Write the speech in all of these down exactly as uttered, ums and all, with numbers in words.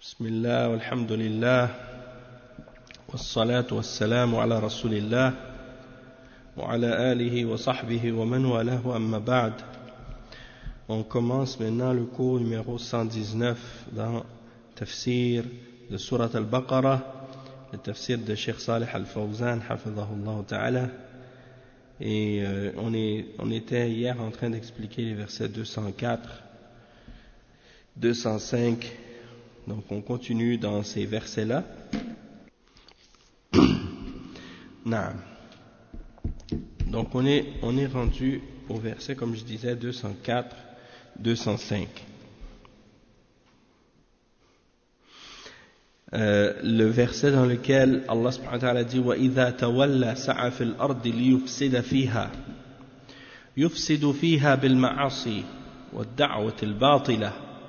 بسم الله والحمد لله والصلاة والسلام على رسول الله وعلى آله وصحبه ومن والاه أما بعد. On commence maintenant le cours numéro cent dix-neuf dans Tafsir de Surat al-Baqarah, le Tafsir de Cheikh Salih al-Fawzan hafidhahullah ta'ala. Et euh, on, est, on était hier en train d'expliquer les versets deux cent quatre, deux cent cinq. Donc on continue dans ces versets-là. Naam. Donc on est, on est rendu au verset, comme je disais, deux cent quatre, deux cent cinq. Euh, le verset dans lequel Allah subhanahu wa ta'ala dit وَإِذَا تَوَلَّى سَعَى فِي الْأَرْضِ لِيُفْسِدَ فِيهَا يُفْسِدُ فِيهَا بِالْمَعَاصِي وَالدَّعْوَةِ الْبَاطِلَةِ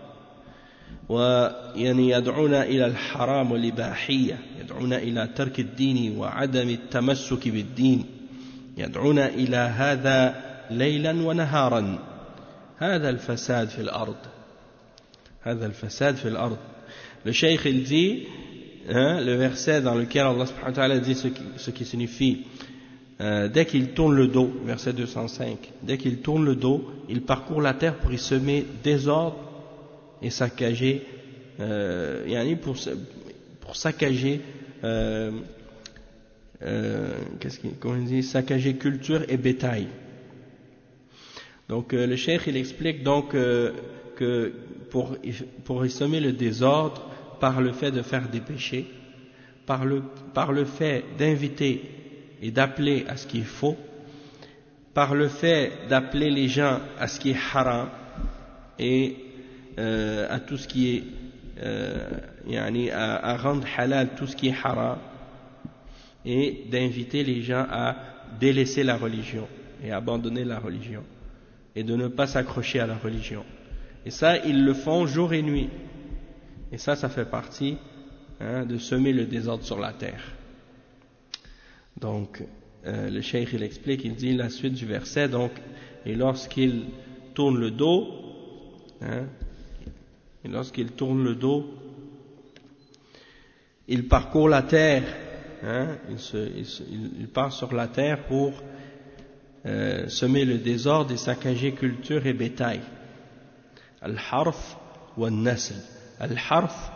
ويعني يدعون إلى الحرام والإباحية، يدعون إلى ترك الدين وعدم التمسك بالدين، يدعون إلى هذا ليلا ونهارا. هذا الفساد في الأرض، هذا الفساد في الأرض. Le cheikh il dit, hein, le verset dans lequel Allah subhanahu wa ta'ala dit ce qui, ce qui signifie euh, dès qu'il tourne le dos, verset deux cent cinq, dès qu'il tourne le dos, il parcourt la terre pour y semer désordre et saccager, euh, yani pour, pour saccager, euh, euh, qu'est-ce qu'il, comment il dit, saccager culture et bétail. Donc euh, le cheikh il explique donc euh, que pour, pour y semer le désordre par le fait de faire des péchés, par le, par le fait d'inviter et d'appeler à ce qui est faux, par le fait d'appeler les gens à ce qui est haram et Euh, à tout ce qui est euh, yani à, à rendre halal tout ce qui est haram, et d'inviter les gens à délaisser la religion et abandonner la religion et de ne pas s'accrocher à la religion. Et ça ils le font jour et nuit, et ça ça fait partie, hein, de semer le désordre sur la terre. Donc euh, le cheikh il explique, il dit la suite du verset, donc et lorsqu'il tourne le dos, hein, et lorsqu'il tourne le dos, il parcourt la terre, hein, il, se, il, se, il part sur la terre pour euh, semer le désordre et saccager culture et bétail. Al-harf wa al-nasl. Al-harf,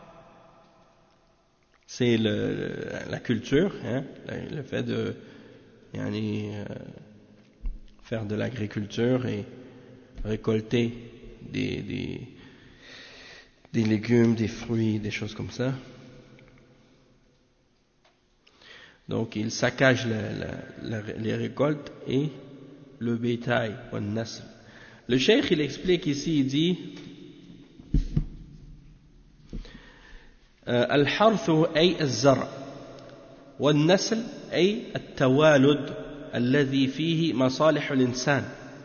c'est le, la culture, hein, le fait de yani, euh, faire de l'agriculture et récolter des, des des légumes, des fruits, des choses comme ça. Donc il saccage la, la, la, les récoltes et le bétail, le cheikh il explique ici, il dit الحرث أي الزرع والنسل أي التوالد الذي فيه مصالح الإنسان.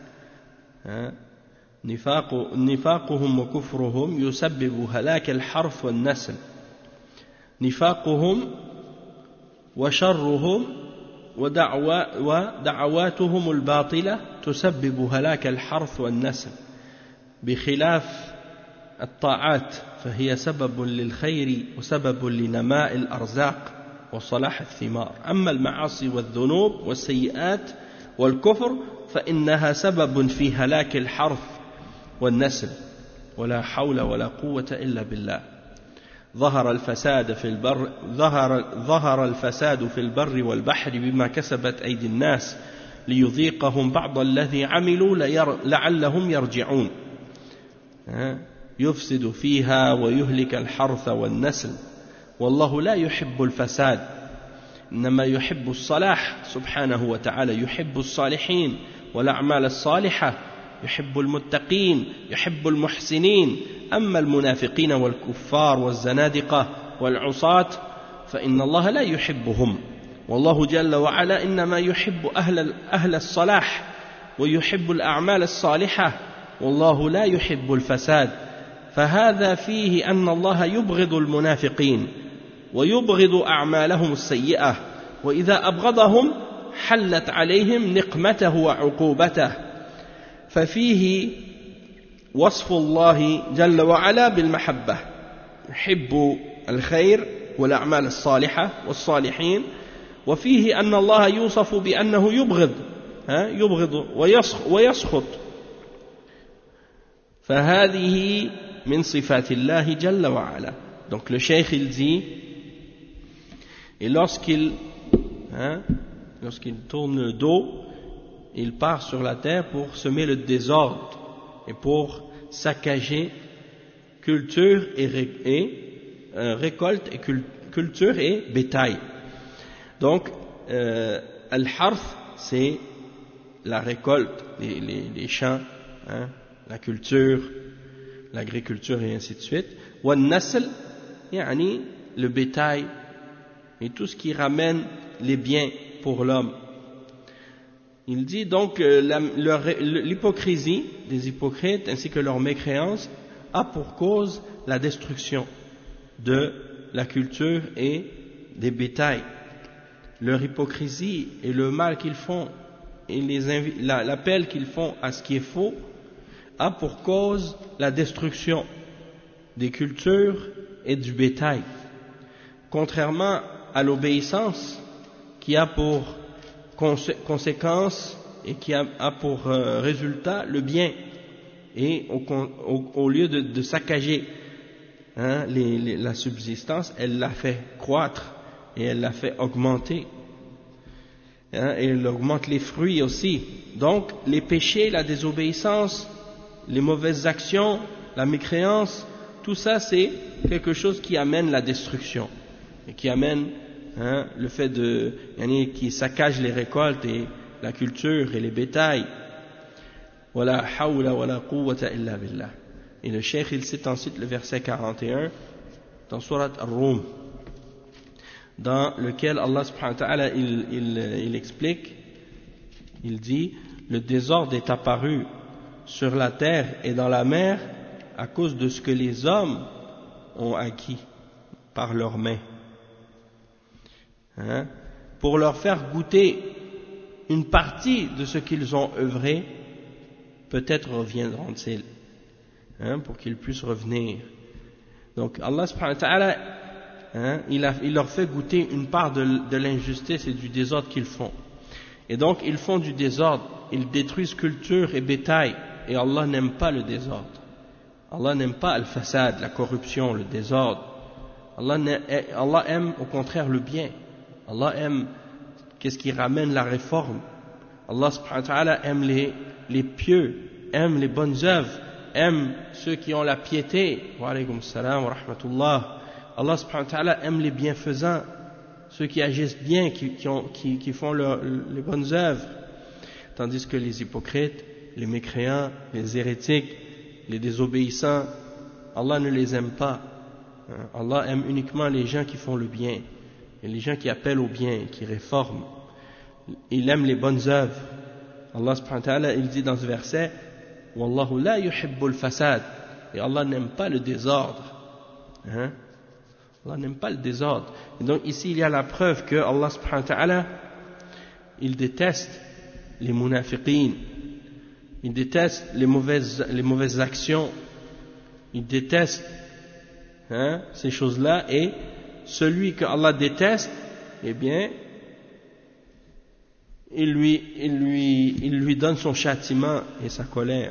نفاق نفاقهم وكفرهم يسبب هلاك الحرث والنسل. نفاقهم وشرهم ودعوى ودعواتهم الباطلة تسبب هلاك الحرث والنسل، بخلاف الطاعات فهي سبب للخير وسبب لنماء الأرزاق وصلاح الثمار. أما المعاصي والذنوب والسيئات والكفر فإنها سبب في هلاك الحرث والنسل، ولا حول ولا قوة إلا بالله. ظهر الفساد في البر ظهر ظهر الفساد في البر والبحر بما كسبت أيدي الناس ليذيقهم بعض الذي عملوا لعلهم يرجعون. يفسد فيها ويهلك الحرث والنسل، والله لا يحب الفساد، إنما يحب الصلاح سبحانه وتعالى، يحب الصالحين والأعمال الصالحة، يحب المتقين، يحب المحسنين. أما المنافقين والكفار والزنادقة والعصاة فإن الله لا يحبهم، والله جل وعلا إنما يحب أهل, أهل الصلاح ويحب الأعمال الصالحة، والله لا يحب الفساد. فهذا فيه أن الله يبغض المنافقين ويبغض أعمالهم السيئة، وإذا أبغضهم حلت عليهم نقمته وعقوبته. ففيه وصف الله جل وعلا بالمحبة يحب الخير والأعمال الصالحة والصالحين وفيه أن الله يوصف بأنه يبغض يبغض ويسخط فهذه من صفات الله جل وعلا. Donc le cheikh il dit, et lorsqu'il hein, lorsqu'il tourne le dos, il part sur la terre pour semer le désordre et pour saccager culture et, ré, et euh, récolte et cul, culture et bétail. Donc euh, al-harth c'est la récolte, les, les, les champs, hein, la culture, l'agriculture et ainsi de suite. Wal-nasl, yani le bétail et tout ce qui ramène les biens pour l'homme. Il dit donc euh, la, leur, l'hypocrisie des hypocrites ainsi que leur mécréance a pour cause la destruction de la culture et des bétails. Leur hypocrisie et le mal qu'ils font et les invi- la, l'appel qu'ils font à ce qui est faux a pour cause la destruction des cultures et du bétail, contrairement à l'obéissance qui a pour consé- conséquence et qui a, a pour euh, résultat le bien, et au, au, au lieu de, de saccager hein, les, les, la subsistance, elle l'a fait croître et elle l'a fait augmenter. Hein, et elle augmente les fruits aussi. Donc les péchés, la désobéissance, les mauvaises actions, la mécréance, tout ça c'est quelque chose qui amène la destruction et qui amène hein, le fait de yani, qui saccage les récoltes et la culture et les bétails. Wala hawla wala quwwata illa billah. Et le cheikh il cite ensuite le verset quarante et un dans Surat Ar-Rum, dans lequel Allah subhanahu wa ta'ala il, il, il explique, il dit: le désordre est apparu sur la terre et dans la mer à cause de ce que les hommes ont acquis par leurs mains, hein, pour leur faire goûter une partie de ce qu'ils ont œuvré, peut-être reviendront-ils, hein, pour qu'ils puissent revenir. Donc Allah subhanahu wa ta'ala Hein, il, a, il leur fait goûter une part de, de l'injustice et du désordre qu'ils font. Et donc ils font du désordre, ils détruisent culture et bétail, et Allah n'aime pas le désordre. Allah n'aime pas al-fasad, la corruption, le désordre. Allah, Allah aime au contraire le bien. Allah aime qu'est-ce qui ramène la réforme. Allah subhanahu wa ta'ala aime les, les pieux, aime les bonnes œuvres, aime ceux qui ont la piété. Wa alaykum salam wa rahmatullah. Allah subhanahu wa ta'ala aime les bienfaisants, ceux qui agissent bien, qui, qui, ont, qui, qui font leur, les bonnes œuvres, tandis que les hypocrites, les mécréants, les hérétiques, les désobéissants, Allah ne les aime pas. Allah aime uniquement les gens qui font le bien, et les gens qui appellent au bien, qui réforment. Il aime les bonnes œuvres. Allah subhanahu wa ta'ala, il dit dans ce verset: Wallahu la yuhibbul fasad, et Allah n'aime pas le désordre. Hein? Allah n'aime pas le désordre. Et donc ici il y a la preuve que Allah subhanahu wa ta'ala il déteste les munafiqin, il déteste les mauvaises, les mauvaises actions, il déteste hein, ces choses-là, et celui que Allah déteste, eh bien il lui, il lui, il lui donne son châtiment et sa colère.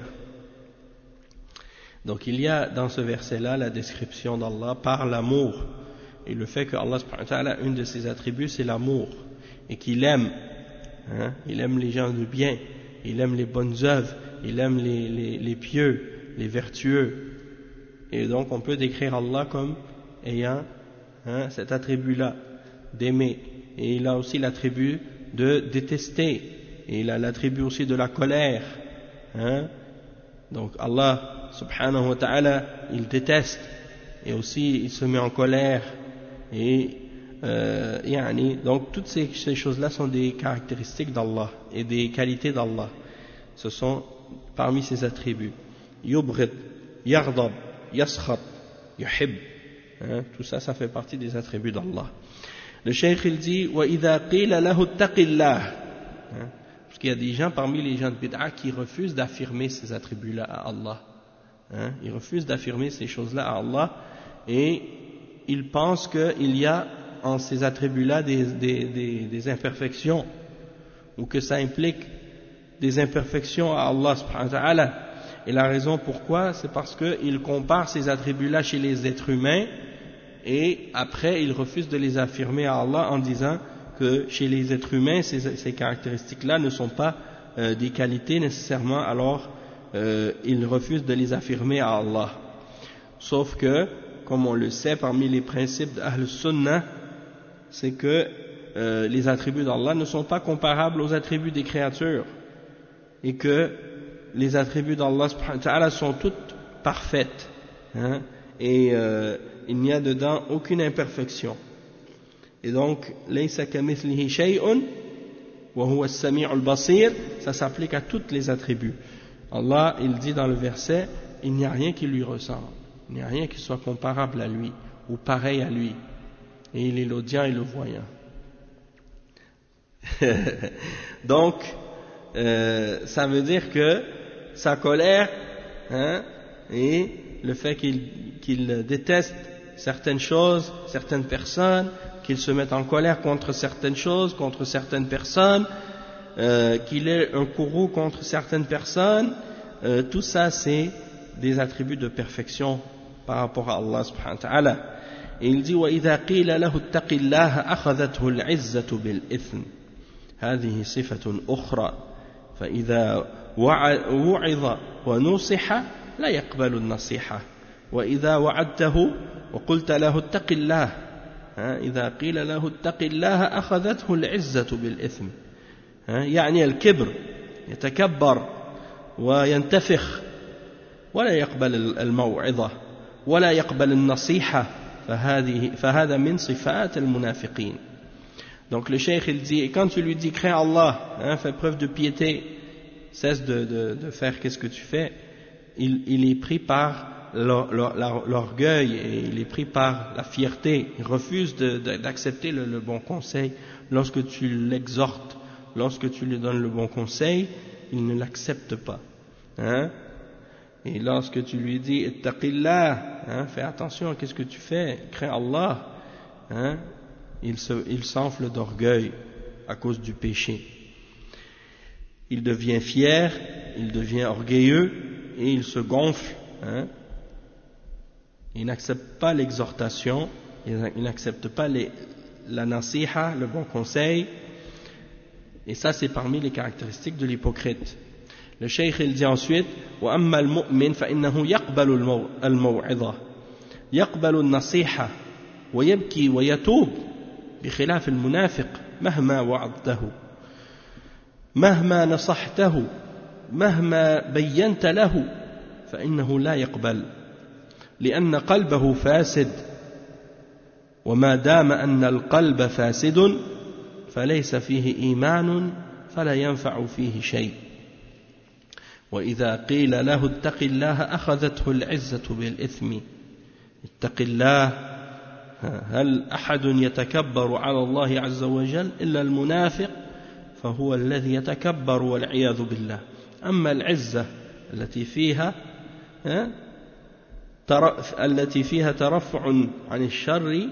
Donc il y a dans ce verset-là la description d'Allah par l'amour. Et le fait que Allah subhanahu wa ta'ala, une de ses attributs, c'est l'amour. Et qu'il aime, hein, il aime les gens du bien, il aime les bonnes œuvres, il aime les, les, les pieux, les vertueux. Et donc on peut décrire Allah comme ayant hein, cet attribut-là, d'aimer. Et il a aussi l'attribut de détester. Et il a l'attribut aussi de la colère. Hein. Donc Allah subhanahu wa ta'ala, il déteste. Et aussi il se met en colère. Et euh, yani, donc toutes ces, ces choses-là sont des caractéristiques d'Allah et des qualités d'Allah. Ce sont parmi ses attributs. Yubrid, yardab, yaskhat, yuhib. Hein, tout ça, ça fait partie des attributs d'Allah. Le cheikh il dit wa idha qila lahu taqillah, parce qu'il y a des gens parmi les gens de bid'a qui refusent d'affirmer ces attributs-là à Allah. Hein, ils refusent d'affirmer ces choses-là à Allah. et il pense qu'il y a en ces attributs-là des, des, des, des imperfections, ou que ça implique des imperfections à Allah subhanahu wa ta'ala. Et la raison pourquoi, c'est parce qu'il compare ces attributs-là chez les êtres humains, et après il refuse de les affirmer à Allah en disant que chez les êtres humains, ces, ces caractéristiques-là ne sont pas euh, des qualités nécessairement, alors euh, il refuse de les affirmer à Allah. Sauf que, comme on le sait, parmi les principes d'Ahl Sunnah, c'est que euh, les attributs d'Allah ne sont pas comparables aux attributs des créatures, et que les attributs d'Allah subhanahu wa ta'ala sont toutes parfaites, hein, et euh, il n'y a dedans aucune imperfection. Et donc, laysa kamithlihi shay'un wa huwa as-sami'ul basir, ça s'applique à tous les attributs. Allah, il dit dans le verset, il n'y a rien qui lui ressemble, il n'y a rien qui soit comparable à lui ou pareil à lui, et il est l'audient et le voyant. Donc, euh, ça veut dire que sa colère, hein, et le fait qu'il qu'il déteste certaines choses, certaines personnes, qu'il se mette en colère contre certaines choses, contre certaines personnes, euh, qu'il ait un courroux contre certaines personnes, euh, tout ça c'est des attributs de perfection par rapport à Allah subhanahu wa ta'ala. Et il dit وَإِذَا قِيلَ لَهُ اتَّقِ اللَّهَ أَخَذَتْهُ الْعِزَّةُ بِالْإِثْمِ هذه صفة أخرى فإذا وعظ ونصح لا يقبل النصيحة وإذا وعدته وقلت له اتق الله إذا قيل له اتق الله أخذته العزة بالإثم يعني الكبر يتكبر وينتفخ ولا يقبل الموعظة ولا يقبل النصيحة فهذه فهذا من صفات المنافقين. Donc le cheikh il dit, et quand tu lui dis crains Allah, hein, fais preuve de piété, cesse de, de, de faire qu'est-ce que tu fais, il, il est pris par l'orgueil et il est pris par la fierté, il refuse de, de, d'accepter le, le bon conseil. Lorsque tu l'exhortes, lorsque tu lui donnes le bon conseil, il ne l'accepte pas, hein. Et lorsque tu lui dis ittaqillah, hein, fais attention à qu'est-ce que tu fais, crains Allah, hein, il, se, il s'enfle d'orgueil à cause du péché. Il devient fier, il devient orgueilleux et il se gonfle, hein. Il n'accepte pas l'exhortation, il n'accepte pas les, la nasiha, le bon conseil, et ça c'est parmi les caractéristiques de l'hypocrite. Le cheikh il dit ensuite وأما المؤمن فإنه يقبل الموعظة يقبل النصيحة ويبكي ويتوب بخلاف المنافق مهما وعظته مهما نصحته مهما بينت له فإنه لا يقبل لأن قلبه فاسد وما دام أن القلب فاسد فليس فيه إيمان فلا ينفع فيه شيء وإذا قيل له اتق الله أخذته العزة بالإثم اتق الله هل أحد يتكبر على الله عز وجل إلا المنافق فهو الذي يتكبر والعياذ بالله أما العزة التي فيها التي فيها ترفع عن الشر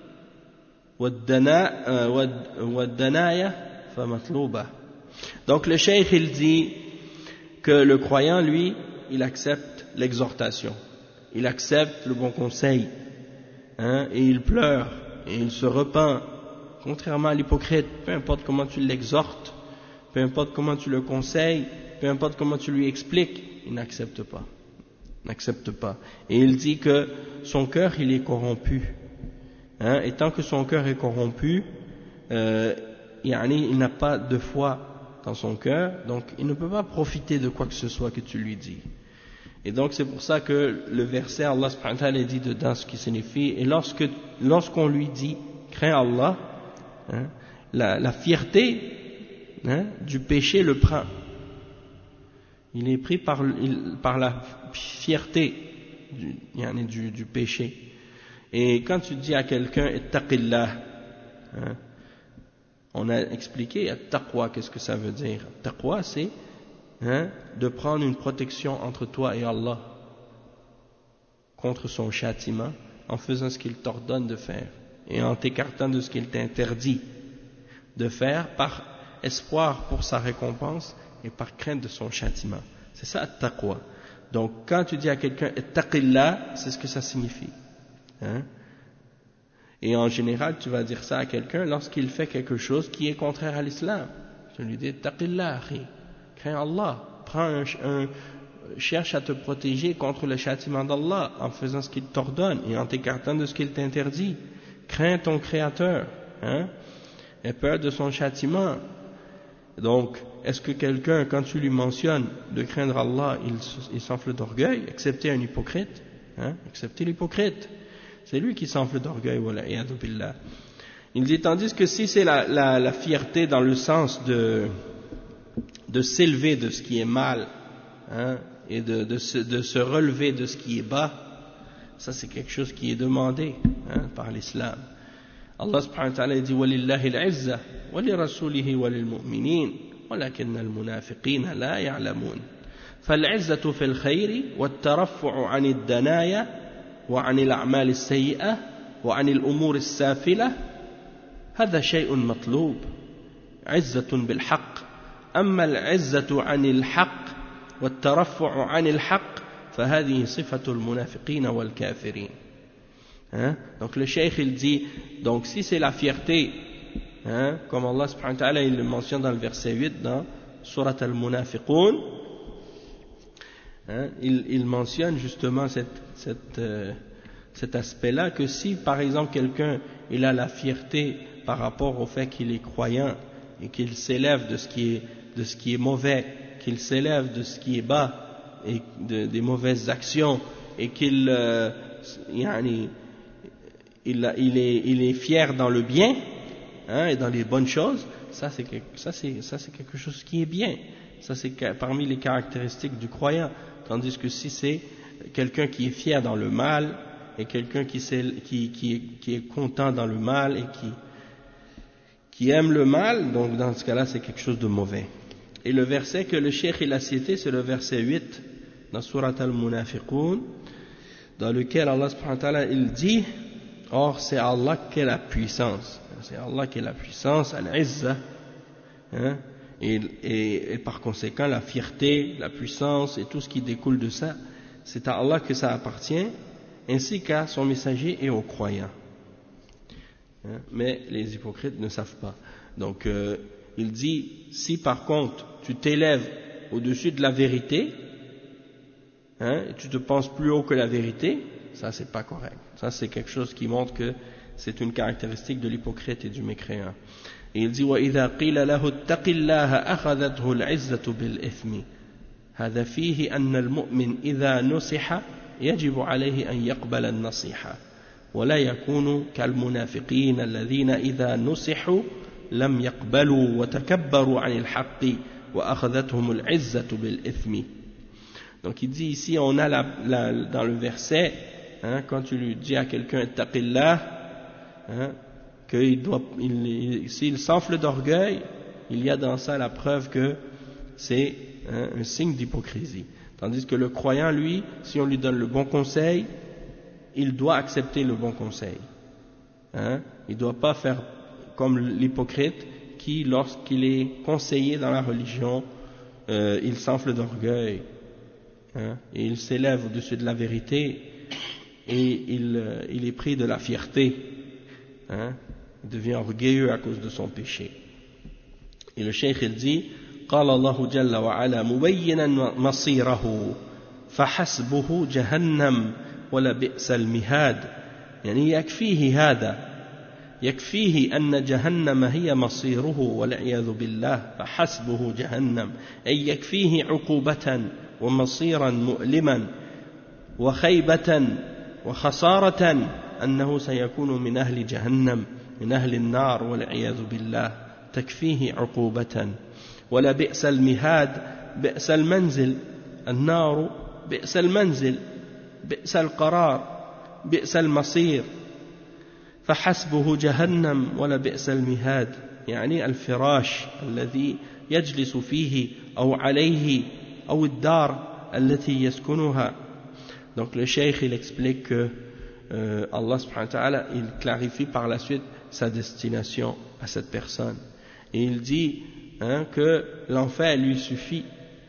والدناية فمطلوبة. Donc le cheikh il dit que le croyant lui il accepte l'exhortation, il accepte le bon conseil, hein, et il pleure et il se repent, contrairement à l'hypocrite. Peu importe comment tu l'exhortes, peu importe comment tu le conseilles, peu importe comment tu lui expliques, il n'accepte pas, n'accepte pas. Et il dit que son cœur il est corrompu, hein, et tant que son cœur est corrompu, euh, il n'a pas de foi dans son cœur, donc il ne peut pas profiter de quoi que ce soit que tu lui dis. Et donc c'est pour ça que le verset Allah subhanahu wa ta'ala dit dedans ce qui signifie, et lorsque lorsqu'on lui dit crains Allah, hein, la, la fierté, hein, du péché le prend. Il est pris par, il, par la fierté du, du, du péché. Et quand tu dis à quelqu'un ittaqillah, hein, on a expliqué at-taqwa, qu'est-ce que ça veut dire. Taqwa c'est, hein, de prendre une protection entre toi et Allah contre son châtiment en faisant ce qu'il t'ordonne de faire et en t'écartant de ce qu'il t'interdit de faire par espoir pour sa récompense et par crainte de son châtiment. C'est ça at-taqwa. Donc quand tu dis à quelqu'un ittaqillah, c'est ce que ça signifie. Hein? Et en général, tu vas dire ça à quelqu'un lorsqu'il fait quelque chose qui est contraire à l'islam. Tu lui dis ittaqillah, crains Allah, prends un, un, cherche à te protéger contre le châtiment d'Allah en faisant ce qu'il t'ordonne et en t'écartant de ce qu'il t'interdit. Crains ton Créateur, hein? Aie peur de son châtiment. Donc, est-ce que quelqu'un, quand tu lui mentionnes de craindre Allah, il, il s'enfle d'orgueil, excepté un hypocrite, hein? Excepté l'hypocrite. C'est lui qui s'enfle d'orgueil, voilà, et billah. Il dit, tandis que si c'est la, la, la fierté dans le sens de, de s'élever de ce qui est mal, hein, et de, de, se, de se relever de ce qui est bas, ça c'est quelque chose qui est demandé, hein, par l'islam. Allah subhanahu wa ta'ala dit وَلِلَّهِ الْعِزَّةِ وَلِرَسُولِهِ وَلِلْمُؤْمِنِينَ وَلَكِنَّ الْمُنَافِقِينَ لَا يَعْلَمُونَ فَالْعِزَّةُ فِي الْخَيْرِ وَالتَّرَفُّعُ عَنِ الدَّنَايَا وعن الأعمال السيئة وعن الأمور السافلة هذا شيء مطلوب عزة بالحق أما العزة عن الحق والترفع عن الحق فهذه صفة المنافقين والكافرين. Hein? Donc le cheikh il dit, donc si c'est la fierté, hein, comme Allah subhanahu wa ta'ala il le mentionne dans le verset huit dans Surat al-Munafiqun, hein, il, il mentionne justement cette, cette, euh, cet aspect-là, que si par exemple quelqu'un il a la fierté par rapport au fait qu'il est croyant et qu'il s'élève de ce qui est, de ce qui est mauvais, qu'il s'élève de ce qui est bas et de, des mauvaises actions et qu'il euh, yani, il, il, est, il est fier dans le bien, hein, et dans les bonnes choses, ça c'est, ça, c'est, ça c'est quelque chose qui est bien, ça c'est parmi les caractéristiques du croyant. Tandis que si c'est quelqu'un qui est fier dans le mal et quelqu'un qui, qui, qui, qui est content dans le mal et qui, qui aime le mal, donc dans ce cas-là c'est quelque chose de mauvais. Et le verset que le cheikh il a cité, c'est le verset huit dans Surat al-Munafiqun, dans lequel Allah subhanahu wa ta'ala il dit, or c'est Allah qui est la puissance, c'est Allah qui est la puissance, al-Izza, hein, et, et, et par conséquent la fierté, la puissance et tout ce qui découle de ça, c'est à Allah que ça appartient, ainsi qu'à son messager et aux croyants. Hein, mais les hypocrites ne savent pas. Donc euh, il dit, si par contre tu t'élèves au-dessus de la vérité, hein, et tu te penses plus haut que la vérité, ça c'est pas correct. Ça c'est quelque chose qui montre que c'est une caractéristique de l'hypocrite et du mécréant. Et il dit وَإِذَا قِيلَ لَهُ اتَّقِ اللَّهَ أَخَذَتْهُ الْعِزَّةُ بِالْإِثْمِ هذا فيه أن المؤمن إذا نصح يجب عليه أن يقبل النصيحة ولا يكون كالمنافقين الذين إذا نصحوا لم يقبلوا وتكبروا عن الحق وأخذتهم العزة بالإثم. Donc il dit ici, on a la, la, dans le verset, hein, quand tu lui dis à quelqu'un ittaqillah, hein, qu'il doit, il, il, s'il s'enfle d'orgueil, il y a dans ça la preuve que c'est, hein, un signe d'hypocrisie. Tandis que le croyant, lui, si on lui donne le bon conseil, il doit accepter le bon conseil. Hein, il ne doit pas faire comme l'hypocrite qui, lorsqu'il est conseillé dans la religion, euh, il s'enfle d'orgueil, hein, et il s'élève au-dessus de la vérité et il, euh, il est pris de la fierté, hein, il devient orgueilleux à cause de son péché. Et le cheikh il dit قال الله جل وعلا مبينا مصيره فحسبه جهنم ولبئس المهاد يعني يكفيه هذا يكفيه أن جهنم هي مصيره والعياذ بالله فحسبه جهنم أي يكفيه عقوبة ومصيرا مؤلما وخيبة وخسارة أنه سيكون من أهل جهنم من أهل النار والعياذ بالله تكفيه عقوبة ولا بئس المهاد بئس المنزل النار بئس المنزل بئس القرار بئس المصير فحسبه جهنم ولا بئس المهاد يعني الفراش الذي يجلس فيه أو عليه أو الدار التي يسكنها. Donc le cheikh il explique que euh, Allah subhanahu wa ta'ala, il clarifie par la suite sa destination à cette personne. Et il dit hein, que l'enfer lui suffit.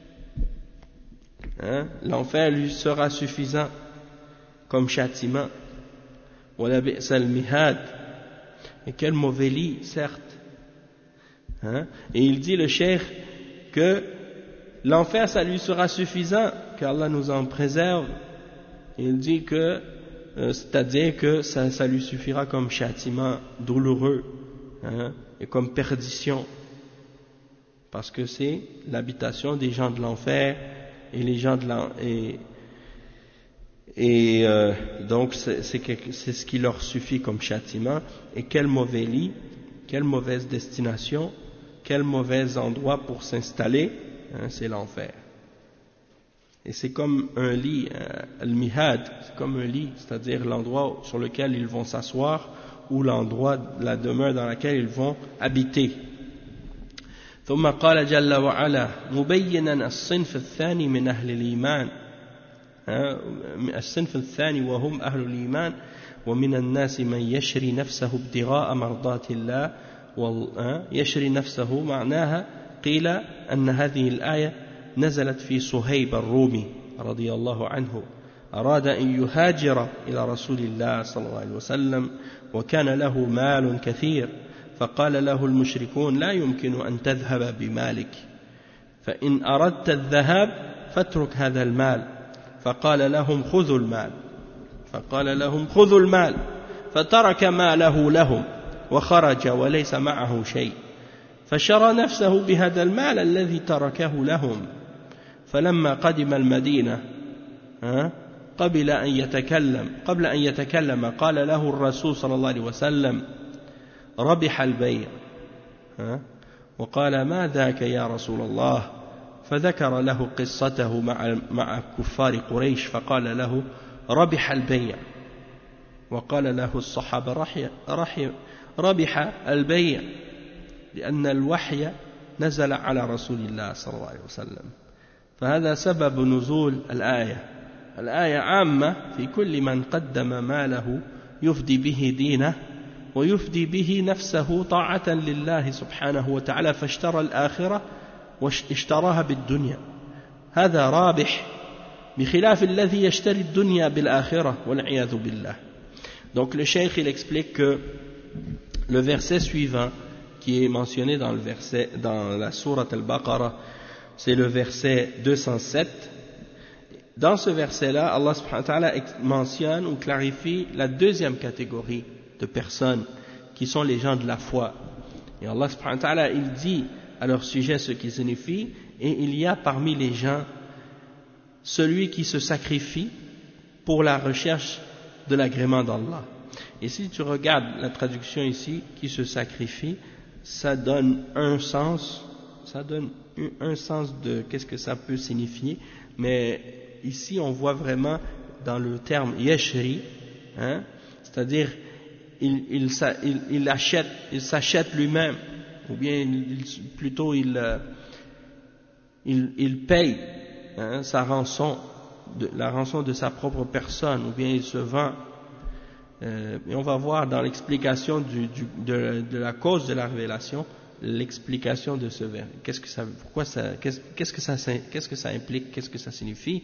Hein, l'enfer lui sera suffisant comme châtiment. Wala bi'sal mihad. Et quel mauvais lit, certes. Hein, et il dit le cheikh que l'enfer ça lui sera suffisant, qu'Allah nous en préserve. Et il dit que euh, c'est-à-dire que ça, ça lui suffira comme châtiment douloureux hein, et comme perdition, parce que c'est l'habitation des gens de l'enfer et les gens de l'enfer et, et euh, donc c'est, c'est, c'est ce qui leur suffit comme châtiment. Et quel mauvais lit, quelle mauvaise destination, quel mauvais endroit pour s'installer, hein, c'est l'enfer. Et c'est comme un lit, al-mihad, c'est comme un lit, c'est-à-dire l'endroit sur lequel ils vont s'asseoir ou l'endroit, la demeure dans laquelle ils vont habiter. ثم قال جل وعلا مبينا الصنف الثاني من أهل الإيمان الصنف الثاني وهم أهل الإيمان ومن الناس من يشري نفسه ابتغاء مرضات الله يشري نفسه معناها قيل أن هذه الآية نزلت في صهيب الرومي رضي الله عنه أراد أن يهاجر إلى رسول الله صلى الله عليه وسلم وكان له مال كثير فقال له المشركون لا يمكن أن تذهب بمالك فإن أردت الذهاب فاترك هذا المال فقال لهم خذوا المال فقال لهم خذوا المال فترك ماله لهم وخرج وليس معه شيء فشرى نفسه بهذا المال الذي تركه لهم فلما قدم المدينة قبل أن يتكلم قبل أن يتكلم قال له الرسول صلى الله عليه وسلم ربح البيع وقال ما ذاك يا رسول الله فذكر له قصته مع مع كفار قريش فقال له ربح البيع وقال له الصحابة رحي رحي ربح البيع لأن الوحي نزل على رسول الله صلى الله عليه وسلم فهذا سبب نزول الآية الآية عامة في كل من قدم ماله يفدي به دينه ويفدي به نفسه طاعة لله سبحانه وتعالى فاشترى الآخرة واشتراها بالدنيا هذا رابح بخلاف الذي يشتري الدنيا بالآخرة والعياذ بالله. Donc le cheikh il explique que le verset suivant qui est mentionné dans le verset dans la sourate al-Baqarah, c'est le verset deux cent sept. Dans ce verset-là, Allah subhanahu wa ta'ala mentionne ou clarifie la deuxième catégorie de personnes qui sont les gens de la foi. Et Allah subhanahu wa ta'ala il dit à leur sujet ce qui signifie, et il y a parmi les gens celui qui se sacrifie pour la recherche de l'agrément d'Allah. Et si tu regardes la traduction ici, qui se sacrifie, ça donne un sens, ça donne un sens de qu'est-ce que ça peut signifier, mais ici on voit vraiment dans le terme yashri, hein, c'est-à-dire il, il, il, il achète, il s'achète lui-même, ou bien il, plutôt il, il, il paye hein, sa rançon, de, la rançon de sa propre personne, ou bien il se vend. Euh, et on va voir dans l'explication du, du, de, de la cause de la révélation, l'explication de ce vers. Qu'est-ce que ça, pourquoi ça, qu'est-ce, qu'est-ce que ça, qu'est-ce que ça implique, qu'est-ce que ça signifie?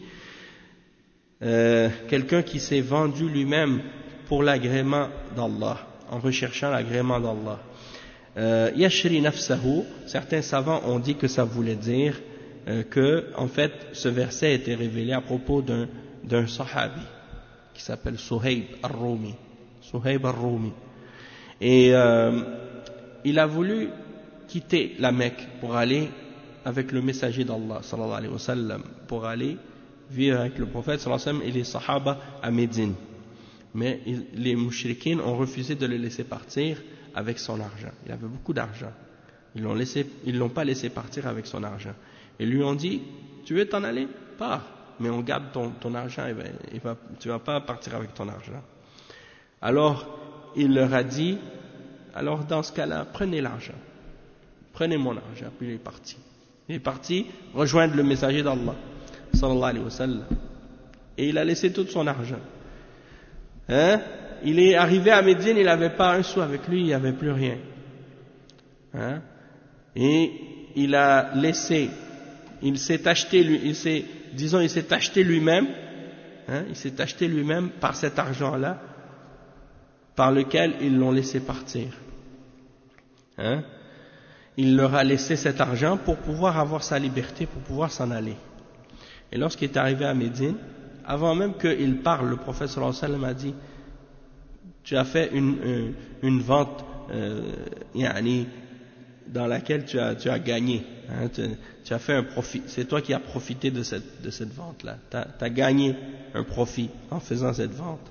Euh, quelqu'un qui s'est vendu lui-même pour l'agrément d'Allah, en recherchant l'agrément d'Allah. Euh, Yashri nafsahu, certains savants ont dit que ça voulait dire euh, que, en fait, ce verset a été révélé à propos d'un, d'un sahabi qui s'appelle Suhayb al-Rumi. Suhayb al-Rumi. Et euh, il a voulu quitter la Mecque pour aller avec le messager d'Allah, sallallahu alayhi wa sallam, pour aller vivre avec le prophète, sallallahu alayhi wa sallam, et les sahaba à Médine. Mais il, les mouchriquins ont refusé de le laisser partir avec son argent. Il avait beaucoup d'argent. Ils l'ont laissé, ils l'ont pas laissé partir avec son argent. Ils lui ont dit, tu veux t'en aller? Pars. Mais on garde ton, ton argent, et ben, il va, tu vas pas partir avec ton argent. Alors, il leur a dit, alors dans ce cas-là, prenez l'argent. Prenez mon argent. Puis il est parti. Il est parti rejoindre le messager d'Allah, sallallahu alayhi wa sallam. Et il a laissé tout son argent. Hein? Il est arrivé à Médine, il n'avait pas un sou avec lui, il n'y avait plus rien. Hein? Et il a laissé, il s'est acheté, lui, il s'est, disons, il s'est acheté lui-même, hein? Il s'est acheté lui-même par cet argent-là, par lequel ils l'ont laissé partir. Hein? Il leur a laissé cet argent pour pouvoir avoir sa liberté, pour pouvoir s'en aller. Et lorsqu'il est arrivé à Médine, avant même qu'il parle, le prophète sallallahu alayhi wa sallam a dit, tu as fait une, une, une vente euh, yani, dans laquelle tu as, tu as gagné, hein, tu, tu as fait un profit, c'est toi qui as profité de cette, de cette vente-là, tu as, tu as gagné un profit en faisant cette vente.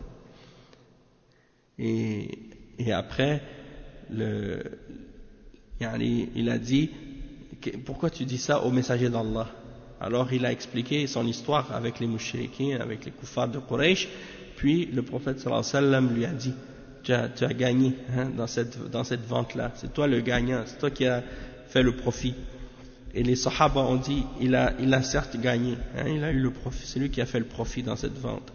Et, et après, le, yani, il a dit, pourquoi tu dis ça au messager d'Allah? Alors il a expliqué son histoire avec les mouchriquins, avec les kuffars de Quraysh, puis le prophète sallallahu alayhi wa sallam lui a dit, tu as, tu as gagné hein, dans cette, dans cette vente-là, c'est toi le gagnant, c'est toi qui as fait le profit. Et les sahaba ont dit, il a, il a certes gagné, hein, il a eu le profit, c'est lui qui a fait le profit dans cette vente.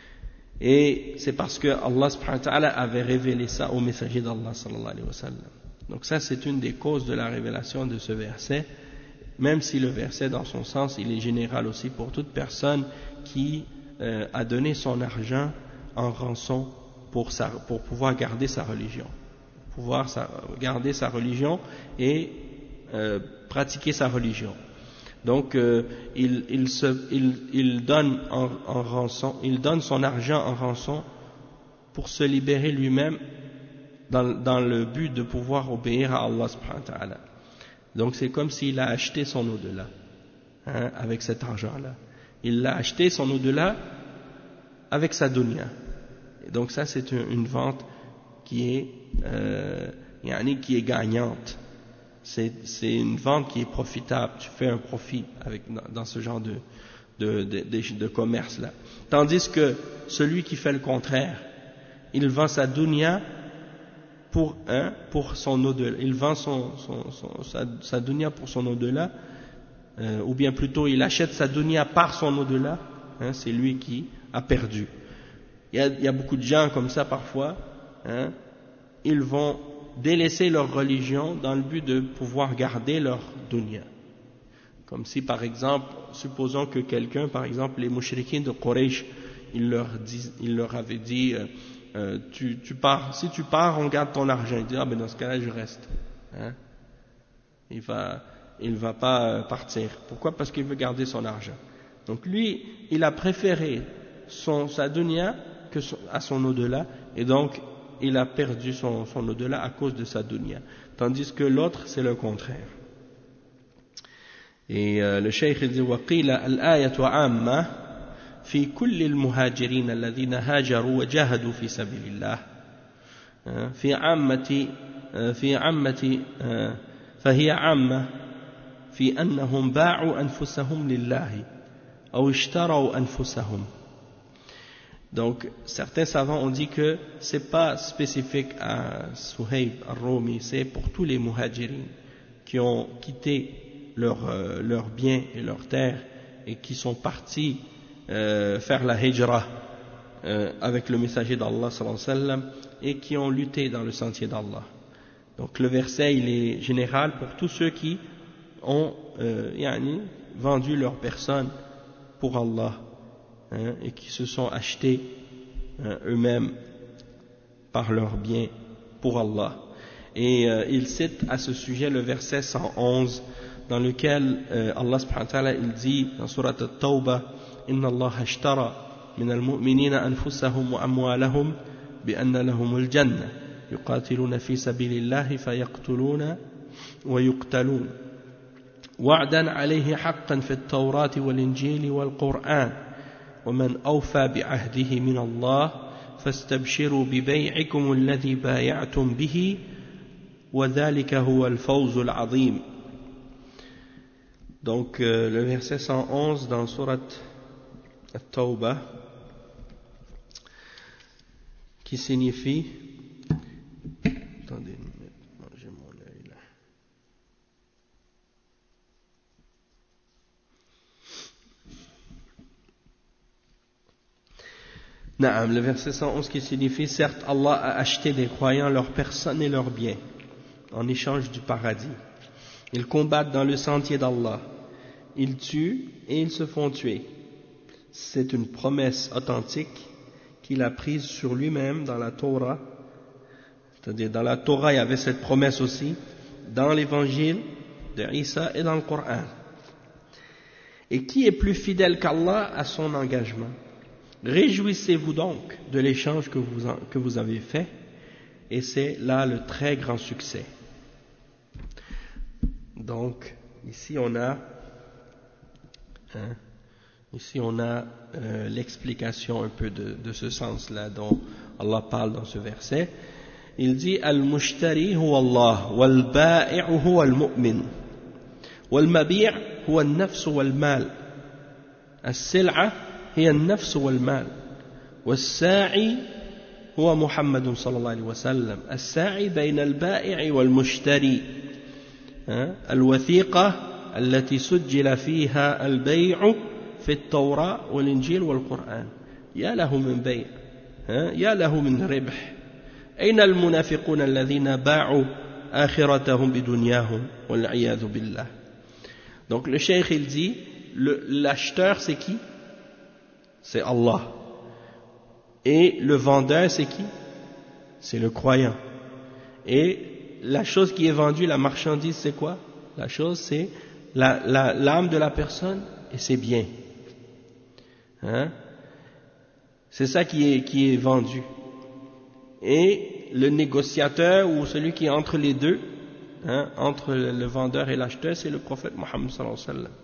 Et c'est parce que Allah subhanahu wa ta'ala avait révélé ça au messager d'Allah sallallahu alayhi wa sallam. Donc ça c'est une des causes de la révélation de ce verset, même si le verset dans son sens il est général aussi pour toute personne qui euh, a donné son argent en rançon pour, sa, pour pouvoir garder sa religion, pouvoir sa, garder sa religion et euh, pratiquer sa religion. Donc euh, il, il, se, il, il, donne en, en rançon, il donne son argent en rançon pour se libérer lui-même dans, dans le but de pouvoir obéir à Allah subhanahu wa ta'ala. Donc c'est comme s'il a acheté son au-delà hein, avec cet argent-là. Il l'a acheté son au-delà avec sa dunya. Et donc ça c'est une, une vente qui est, euh, yani, qui est gagnante. C'est, c'est une vente qui est profitable. Tu fais un profit avec, dans ce genre de, de, de, de, de commerce-là. Tandis que celui qui fait le contraire, il vend sa dunya pour, hein, pour son au-delà. Il vend son, son, son, sa, sa dunya pour son au-delà, euh, ou bien plutôt il achète sa dunya par son au-delà. Hein, c'est lui qui a perdu. Il y a, il y a beaucoup de gens comme ça parfois. Hein, ils vont délaisser leur religion dans le but de pouvoir garder leur dunya. Comme si par exemple, supposons que quelqu'un, par exemple les mouchriquins de Quraysh, il leur, dit, il leur avait dit euh, euh, tu, tu pars, si tu pars on garde ton argent. Il dit ah ben dans ce cas-là je reste. Hein? Il va, il va pas partir. Pourquoi? Parce qu'il veut garder son argent. Donc lui, il a préféré son, sa dunya que son, à son au-delà, et donc il a perdu son, son au-delà à cause de sa dunya. Tandis que l'autre, c'est le contraire. Et euh, le cheikh il dit وقيل الآية عامة في كل المهاجرين الذين هاجروا وجاهدوا في سبيل الله في عامة في عامة فهي عامة في أنهم باعوا أنفسهم لله أو اشتروا أنفسهم. Donc, certains savants ont dit que c'est pas spécifique à Suhaib al-Rumi, c'est pour tous les muhajirin qui ont quitté leurs euh, leur biens et leurs terres et qui sont partis euh, faire la hijra euh, avec le messager d'Allah sallallahu alayhi wa sallam et qui ont lutté dans le sentier d'Allah. Donc, le verset il est général pour tous ceux qui ont euh, yani, vendu leur personne pour Allah. Hein, et qui se sont achetés hein, eux-mêmes par leurs biens pour Allah. Et euh, il cite à ce sujet le verset cent onze dans lequel euh, Allah subhanahu wa ta'ala il dit dans surat At-Tawbah Inna Allah ashtara min al-mu'minina anfusahum wa amwalahum bi anna lahumul jannah yuqatiluna fi sabilillahi fayaqtuluna wa yuqtalun wa'dan alayhi haqqan fi at-Tawrati wal-Injili wal-Qur'an ومن أوفى بعهده من الله فاستبشروا ببيعكم الذي بايعتم به وذلك هو الفوز العظيم. Donc euh, le verset cent onze dans surat At-Tawbah qui signifie attendez j'ai mon œil là Naam, le verset cent onze qui signifie, certes Allah a acheté des croyants leur personne et leurs biens en échange du paradis. Ils combattent dans le sentier d'Allah. Ils tuent et ils se font tuer. C'est une promesse authentique qu'il a prise sur lui-même dans la Torah. C'est-à-dire dans la Torah il y avait cette promesse aussi, dans l'évangile de Isa et dans le Coran. Et qui est plus fidèle qu'Allah à son engagement? Réjouissez-vous donc de l'échange que vous, en, que vous avez fait, et c'est là le très grand succès. Donc, ici on a, hein, ici on a euh, l'explication un peu de, de ce sens-là dont Allah parle dans ce verset. Il dit Al-Mushtari huwa Allah, wal-ba'i'u huwa al-mu'min, wal-mabi' huwa al-nafs wal-mal, as-sil'a هي النفس والمال والساعي هو محمد صلى الله عليه وسلم الساعي بين البائع والمشتري الوثيقة التي سجل فيها البيع في التوراة والإنجيل والقرآن يا له من بيع يا له من ربح أين المنافقون الذين باعوا آخرتهم بدنياهم والعياذ بالله. Donc le cheikh il dit le, l'acheteur c'est qui? C'est Allah. Et le vendeur, c'est qui? C'est le croyant. Et la chose qui est vendue, la marchandise, c'est quoi? La chose, c'est la, la, l'âme de la personne et ses biens. Hein? C'est ça qui est, qui est vendu. Et le négociateur ou celui qui est entre les deux, hein, entre le vendeur et l'acheteur, c'est le prophète Mohammed sallallahu alayhi wa sallam.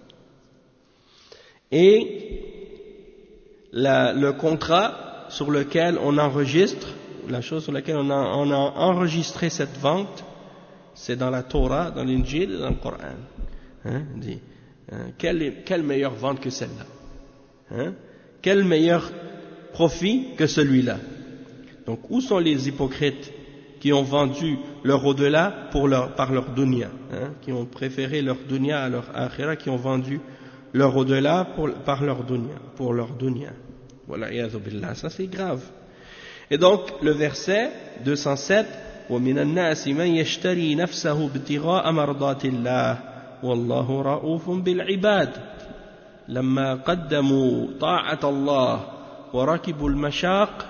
Et La, le contrat sur lequel on enregistre, la chose sur laquelle on a, on a enregistré cette vente, c'est dans la Torah, dans l'Injil et dans le Coran. Hein, dit, hein, quelle, quelle meilleure vente que celle-là? Hein, quel meilleur profit que celui-là? Donc, où sont les hypocrites qui ont vendu leur au-delà pour leur, par leur dunya, hein, qui ont préféré leur dunya à leur akhira, qui ont vendu leur au-delà pour, par leur dunya, pour leur dunya. Wala'iyadhu billah, ça c'est grave. Et donc, le verset deux cent sept, وَمِنَ النَّاسِ مَنْ يَشْتَرِي نَفْسَهُ ابْتِغَاءَ مَرْضَاتِ اللَّهِ وَاللَّهُ رَءُوفٌ بِالْعِبَادِ لَمَّا قَدَّمُوا طَاعَةَ اللَّهِ وَرَكِبُوا المشاق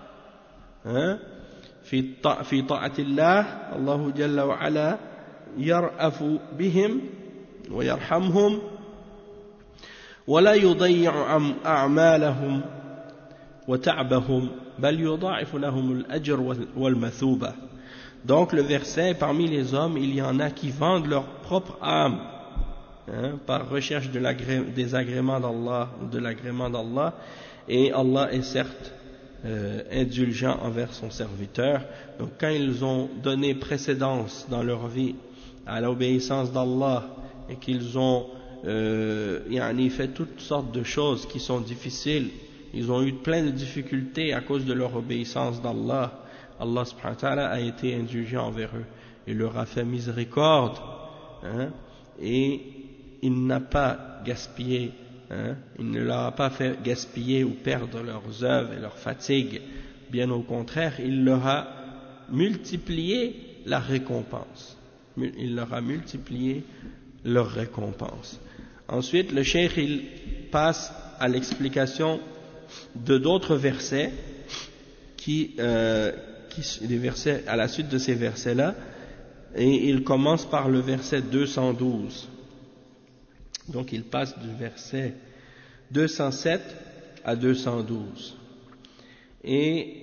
في في طاعة الله الله جل وعلا يرأف بهم ويرحمهم ولا يضيع أعمالهم وتعبهم بل يضاعف لهم الأجر والمثوبة. Donc le verset, parmi les hommes, il y en a qui vendent leur propre âme hein, par recherche de des agréments d'Allah ou de l'agrément d'Allah, et Allah est certes euh, indulgent envers son serviteur. Donc quand ils ont donné précédence dans leur vie à l'obéissance d'Allah et qu'ils ont euh, yani fait toutes sortes de choses qui sont difficiles, ils ont eu plein de difficultés à cause de leur obéissance d'Allah, Allah subhanahu wa ta'ala a été indulgent envers eux, il leur a fait miséricorde hein, et il n'a pas gaspillé hein, il ne leur a pas fait gaspiller ou perdre leurs œuvres et leurs fatigues, bien au contraire, il leur a multiplié la récompense, il leur a multiplié leur récompense. Ensuite le cheikh il passe à l'explication de d'autres versets qui, euh, qui des versets à la suite de ces versets là, et il commence par le verset deux cent douze. Donc il passe du verset deux cent sept à deux cent douze, et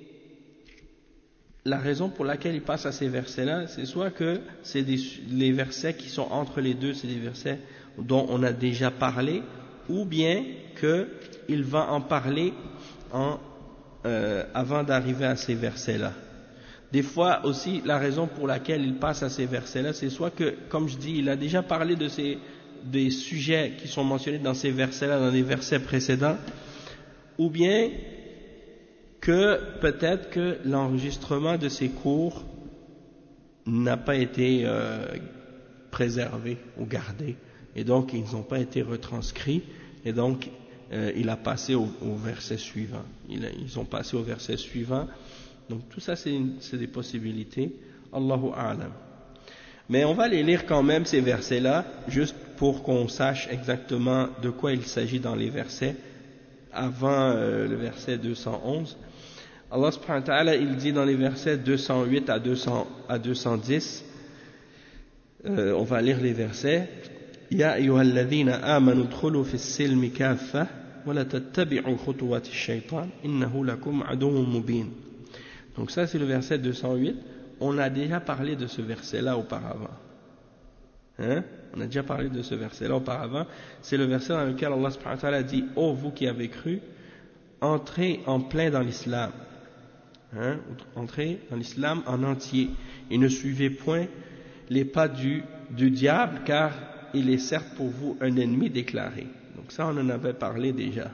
la raison pour laquelle il passe à ces versets là, c'est soit que c'est des, les versets qui sont entre les deux, c'est des versets dont on a déjà parlé, ou bien qu'il va en parler en, euh, avant d'arriver à ces versets-là. Des fois aussi, la raison pour laquelle il passe à ces versets-là, c'est soit que, comme je dis, il a déjà parlé de ces, des sujets qui sont mentionnés dans ces versets-là, dans les versets précédents, ou bien que peut-être que l'enregistrement de ces cours n'a pas été euh, préservé ou gardé, et donc ils n'ont pas été retranscrits, et donc euh, il a passé au, au verset suivant. Il a, ils ont passé au verset suivant. Donc tout ça, c'est, une, c'est des possibilités. Allahu a'lam. Mais on va les lire quand même, ces versets-là, juste pour qu'on sache exactement de quoi il s'agit dans les versets, avant euh, le verset deux cent onze. Allah subhanahu wa ta'ala, il dit dans les versets deux cent huit à, deux cents, à deux cent dix, euh, on va lire les versets. Ya ayyuhalladhina amanu dkhulu fis silmi kaffa wa la tattabi'u khutuwati ash-shaytan innahu lakum aduwwun mubin. Donc ça c'est le verset deux cent huit. On a déjà parlé de ce verset-là auparavant. Hein? On a déjà parlé de ce verset-là auparavant. C'est le verset dans lequel Allah subhanahu wa ta'ala dit « Ô vous qui avez cru, entrez en plein dans l'islam. Hein? Entrez dans l'islam en entier et ne suivez point les pas du, du diable, car il est certes pour vous un ennemi déclaré. » Donc ça, on en avait parlé déjà.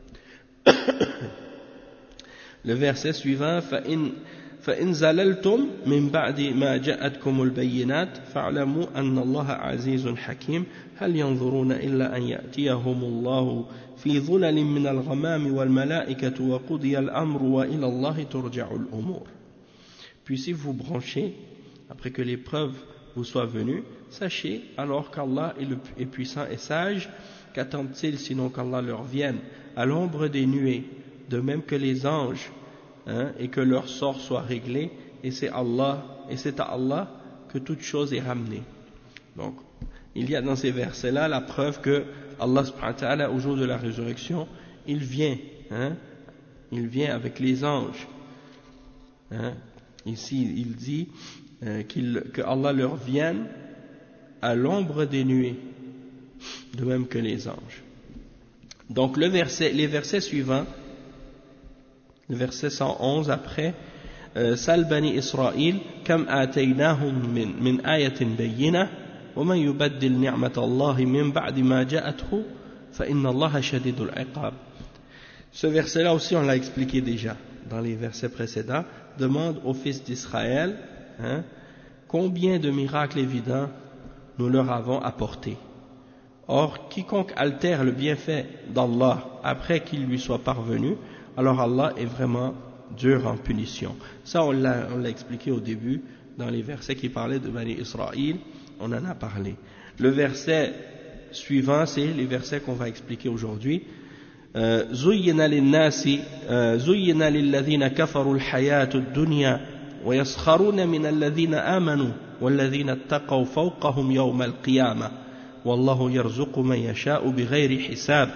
Le verset suivant, فَإِنْ فإن زللتم من بعد ما جاءتكم البينات فاعلموا أن الله عزيز حكيم هل ينظرون إلا أن يأتيهم الله في ظلل من الغمام والملائكة وقضي الأمر وإلى الله ترجع الأمور. Puis si vous branchez, après que les preuves vous soient venues, sachez alors qu'Allah est, le, est puissant et sage, qu'attendent-ils sinon qu'Allah leur vienne à l'ombre des nuées, de même que les anges, Hein, et que leur sort soit réglé, et c'est Allah, et c'est à Allah que toute chose est ramenée. Donc, il y a dans ces versets-là la preuve que Allah subhanahu wa ta'ala, au jour de la résurrection, il vient, hein, il vient avec les anges. Hein. Ici, il dit euh, qu'il, que Allah leur vienne à l'ombre des nuées, de même que les anges. Donc, le verset, les versets suivants, le verset cent onze après, Sal bani Israël, kam ataynahum min, min ayatin bayyina, wa man yubaddil ni'mata Allahi min ba'di ma ja'athu, fa inna Allaha shadidul iqab. Ce verset-là aussi, on l'a expliqué déjà dans les versets précédents. Demande aux fils d'Israël, hein, combien de miracles évidents nous leur avons apportés. Or, quiconque altère le bienfait d'Allah après qu'il lui soit parvenu, alors Allah est vraiment dur en punition. Ça, on l'a, on l'a expliqué au début, dans les versets qui parlaient de Bani Israël, on en a parlé. Le verset suivant, c'est les versets qu'on va expliquer aujourd'hui. زُيِّنَ لِلنَّاسِ زُيِّنَ لِلَّذِينَ كَفَرُوا الْحَيَاةُ الدُّنْيَا وَيَسْخَرُونَ مِنَ الَّذِينَ آمَنُوا وَالَّذِينَ اتَّقَوْا فَوْقَهُمْ يَوْمَ الْقِيَامَةِ وَاللَّهُ يَرْزُقُ مَن يَشَاءُ بِغَيْرِ حِسَابٍ.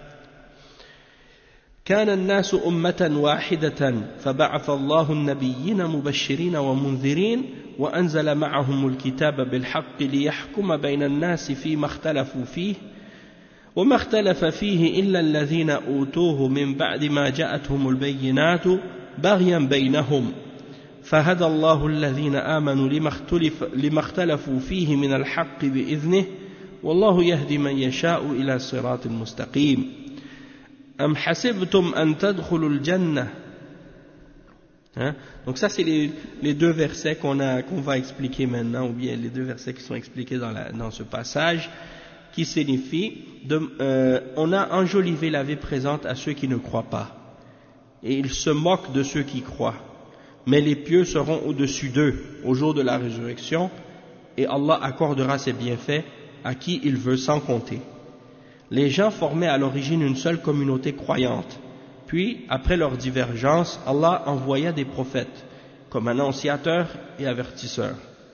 كان الناس أمة واحدة فبعث الله النبيين مبشرين ومنذرين وأنزل معهم الكتاب بالحق ليحكم بين الناس فيما اختلفوا فيه وما اختلف فيه إلا الذين أوتوه من بعد ما جاءتهم البينات بغيا بينهم فهدى الله الذين آمنوا لما, اختلف لما اختلفوا فيه من الحق بإذنه والله يهدي من يشاء إلى صراط مستقيم. Am hasibtum an tadkhulul jannah. Hein? Donc ça c'est les, les deux versets qu'on a qu'on va expliquer maintenant, ou bien les deux versets qui sont expliqués dans, la, dans ce passage, qui signifient de, euh, on a enjolivé la vie présente à ceux qui ne croient pas, et ils se moquent de ceux qui croient. Mais les pieux seront au-dessus d'eux au jour de la résurrection, et Allah accordera ses bienfaits à qui il veut sans compter. Les gens formaient à l'origine une seule communauté croyante. Puis, après leur divergence, Allah envoya des prophètes, comme annonciateurs et avertisseurs.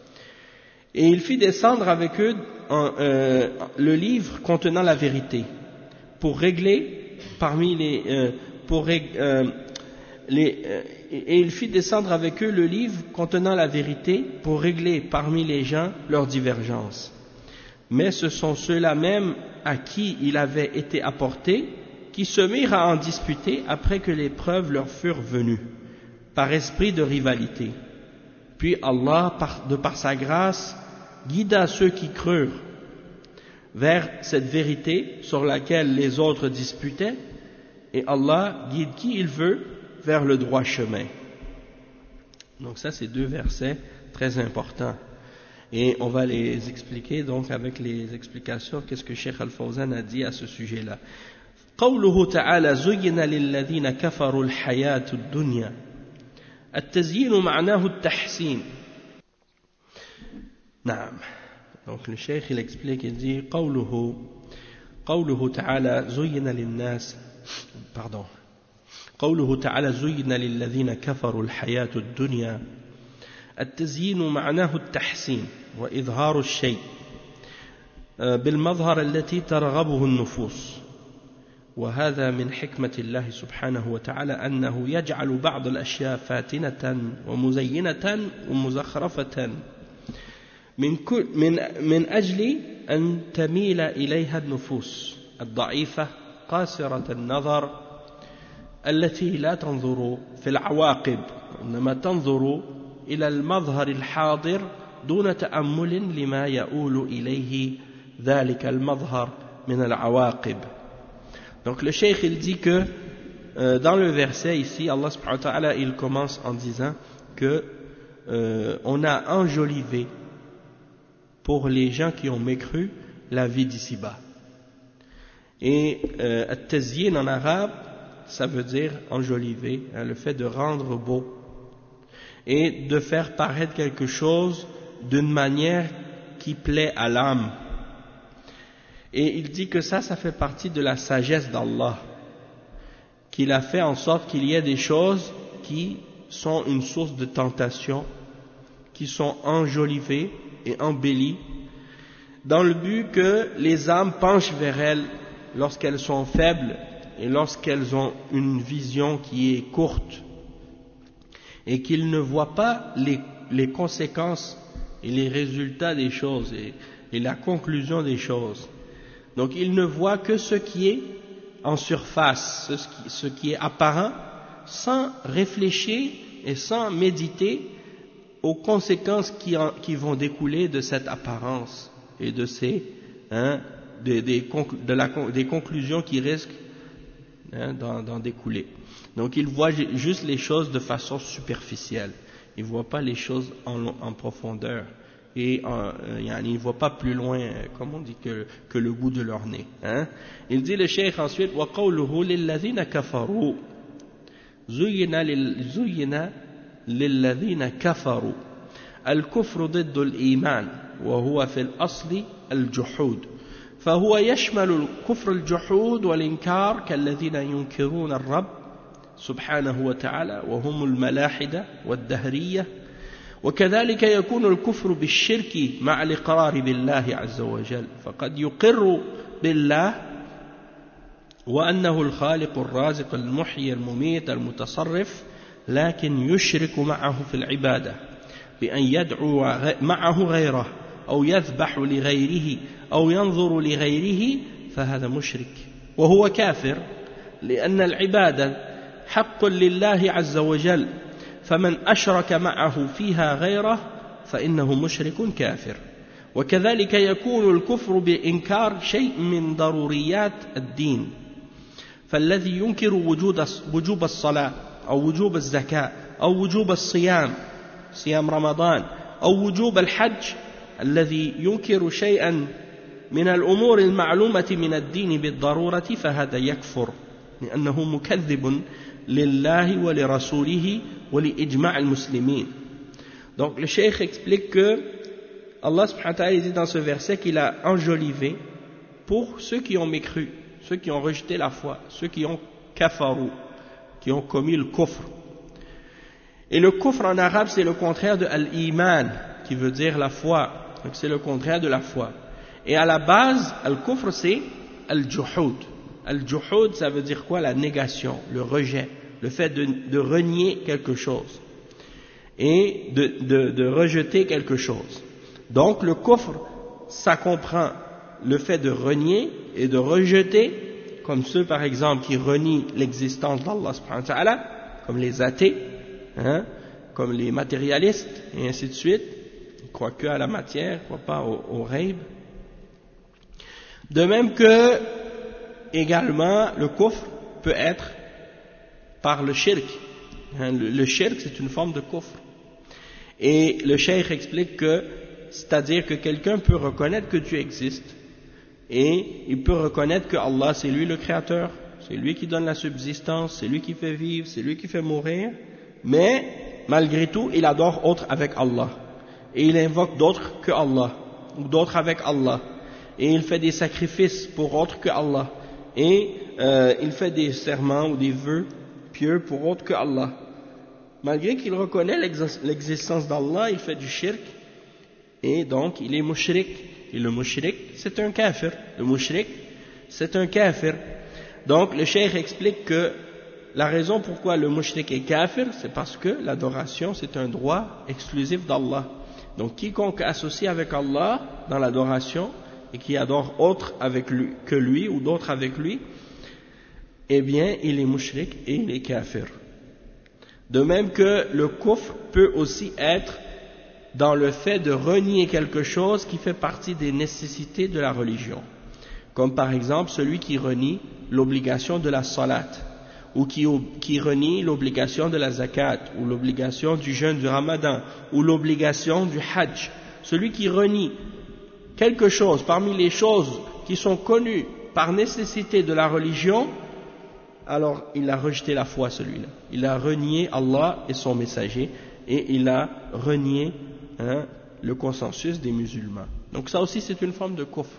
Et il fit descendre avec eux en, euh, le livre contenant la vérité, pour régler parmi les... Euh, pour, euh, les euh, et il fit descendre avec eux le livre contenant la vérité, pour régler parmi les gens leurs divergences. Mais ce sont ceux-là même à qui il avait été apporté qui se mirent à en disputer après que les preuves leur furent venues, par esprit de rivalité. Puis Allah, par, de par sa grâce, guida ceux qui crurent vers cette vérité sur laquelle les autres disputaient, et Allah guide qui il veut vers le droit chemin. Donc ça, c'est deux versets très importants. Et on va les expliquer donc avec les explications, qu'est-ce que Cheikh Al-Fawzan a dit à ce sujet-là. قوله تعالى زين للذين كفروا الحياة الدنيا التزيين معناه التحسين. نعم. Donc le cheikh il explique, il dit قوله قوله تعالى زين للناس pardon قوله تعالى زين للذين كفروا الحياة الدنيا التزيين معناه التحسين وإظهار الشيء بالمظهر التي ترغبه النفوس، وهذا من حكمة الله سبحانه وتعالى أنه يجعل بعض الأشياء فاتنة ومزينة ومزخرفة من من من أجل أن تميل إليها النفوس الضعيفة قاصرة النظر التي لا تنظر في العواقب، إنما تنظر إلى المظهر الحاضر دون تأمل لما يؤول إليه ذلك المظهر من العواقب. Donc le cheikh il dit que euh, dans le verset ici, Allah subhanahu wa ta'ala il commence en disant que euh, on a enjolivé pour les gens qui ont mécru la vie d'ici-bas. Et euh, at-tazyin en arabe, ça veut dire enjoliver, hein, le fait de rendre beau et de faire paraître quelque chose d'une manière qui plaît à l'âme. Et il dit que ça, ça fait partie de la sagesse d'Allah, qu'il a fait en sorte qu'il y ait des choses qui sont une source de tentation, qui sont enjolivées et embellies, dans le but que les âmes penchent vers elles lorsqu'elles sont faibles et lorsqu'elles ont une vision qui est courte, et qu'ils ne voient pas les, les conséquences et les résultats des choses et, et la conclusion des choses. Donc ils ne voient que ce qui est en surface, ce qui, ce qui est apparent, sans réfléchir et sans méditer aux conséquences qui, en, qui vont découler de cette apparence et de ces, hein, des, des, de la, des conclusions qui risquent hein, d'en, d'en découler. Donc ils voient juste les choses de façon superficielle, ils ne voient pas les choses en, en profondeur. Et euh, ils ne voient pas plus loin, comme on dit, que, que le bout de leur nez. Hein? Il dit le cheikh ensuite, وَقَوْلُهُ لِلَّذِينَ كَفَرُوا زُيِّنَ لِلَّذِينَ كَفَرُوا الكفر ضد الإيمان وهو في الأصل الجحود فهو يشمل الكفر الجحود والإنكار كالذين ينكرون الرب سبحانه وتعالى وهم الملاحدة والدهرية، وكذلك يكون الكفر بالشرك مع الإقرار بالله عز وجل، فقد يقر بالله وأنه الخالق الرازق المحيي المميت المتصرف، لكن يشرك معه في العبادة بأن يدعو معه غيره أو يذبح لغيره أو ينظر لغيره، فهذا مشرك وهو كافر، لأن العبادة حق لله عز وجل، فمن أشرك معه فيها غيره فإنه مشرك كافر. وكذلك يكون الكفر بإنكار شيء من ضروريات الدين، فالذي ينكر وجود وجوب الصلاة أو وجوب الزكاة أو وجوب الصيام صيام رمضان أو وجوب الحج، الذي ينكر شيئا من الأمور المعلومة من الدين بالضرورة، فهذا يكفر لأنه مكذب لله ولرسوله ولإجماع المسلمين. Donc le cheikh explique que Allah subhanahu wa ta'ala dit dans ce verset qu'il a enjolivé pour ceux qui ont mécru, ceux qui ont rejeté la foi, ceux qui ont kafaru, qui ont commis le kufr. Et le kufr en arabe c'est le contraire de al-iman, qui veut dire la foi, donc c'est le contraire de la foi. Et à la base, al-kufr c'est al-juhud. Al-juhud ça veut dire quoi? La négation, le rejet, le fait de, de renier quelque chose et de, de, de rejeter quelque chose. Donc le kufr, ça comprend le fait de renier et de rejeter, comme ceux par exemple qui renient l'existence d'Allah subhanahu wa ta'ala, comme les athées, hein, comme les matérialistes et ainsi de suite, ils croient que à la matière, ils ne croient pas au, au ghaib. De même que également le kufr peut être par le shirk. Le, le shirk c'est une forme de kufr. Et le cheikh explique que, c'est-à-dire que quelqu'un peut reconnaître que Dieu existe et il peut reconnaître que Allah c'est lui le créateur c'est lui qui donne la subsistance, c'est lui qui fait vivre, c'est lui qui fait mourir, mais malgré tout, il adore autre avec Allah. Et il invoque d'autres que Allah, ou d'autres avec Allah. Et il fait des sacrifices pour autres que Allah. Et euh, il fait des serments ou des vœux pieux pour autres que Allah. Malgré qu'il reconnaît l'existence d'Allah, il fait du shirk. Et donc, il est mushrik. Et le mushrik, c'est un kafir. Le mushrik, c'est un kafir. Donc, le cheikh explique que la raison pourquoi le mushrik est kafir, c'est parce que l'adoration, c'est un droit exclusif d'Allah. Donc, quiconque associe avec Allah dans l'adoration, et qui adore autre avec lui, que lui, ou d'autres avec lui, eh bien, il est mushrik et il est kafir. De même que le kufr peut aussi être dans le fait de renier quelque chose qui fait partie des nécessités de la religion. Comme par exemple celui qui renie l'obligation de la salat, ou qui, qui renie l'obligation de la zakat, ou l'obligation du jeûne du ramadan, ou l'obligation du hajj. Celui qui renie quelque chose parmi les choses qui sont connues par nécessité de la religion, alors il a rejeté la foi, celui-là. Il a renié Allah et son messager, et il a renié hein, le consensus des musulmans. Donc ça aussi c'est une forme de kufr.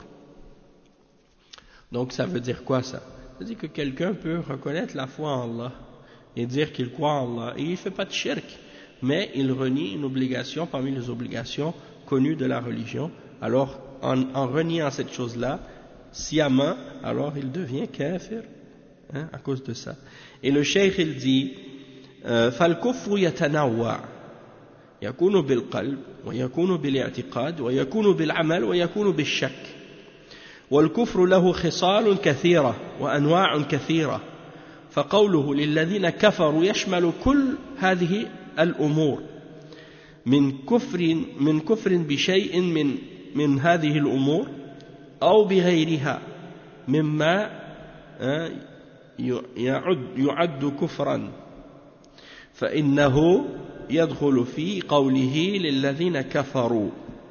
Donc ça veut dire quoi ça? Ça veut dire que quelqu'un peut reconnaître la foi en Allah et dire qu'il croit en Allah, et il ne fait pas de shirk, mais il renie une obligation parmi les obligations connues de la religion. Alors en, en reniant cette chose-là, sciemment, alors il devient kafir, hein, à cause de ça. Et le cheikh il dit فالكفر يتنوع يكون بالقلب ويكون بالاعتقاد ويكون بالعمل ويكون بالشك والكفر له خصال كثيرة وأنواع كثيرة فقوله للذين كفروا يشمل كل هذه الأمور من كفر من كفر بشيء من من هذه الأمور أو بغيرها مما يعد يعد كفرا فإنه يدخل في قوله للذين كفروا.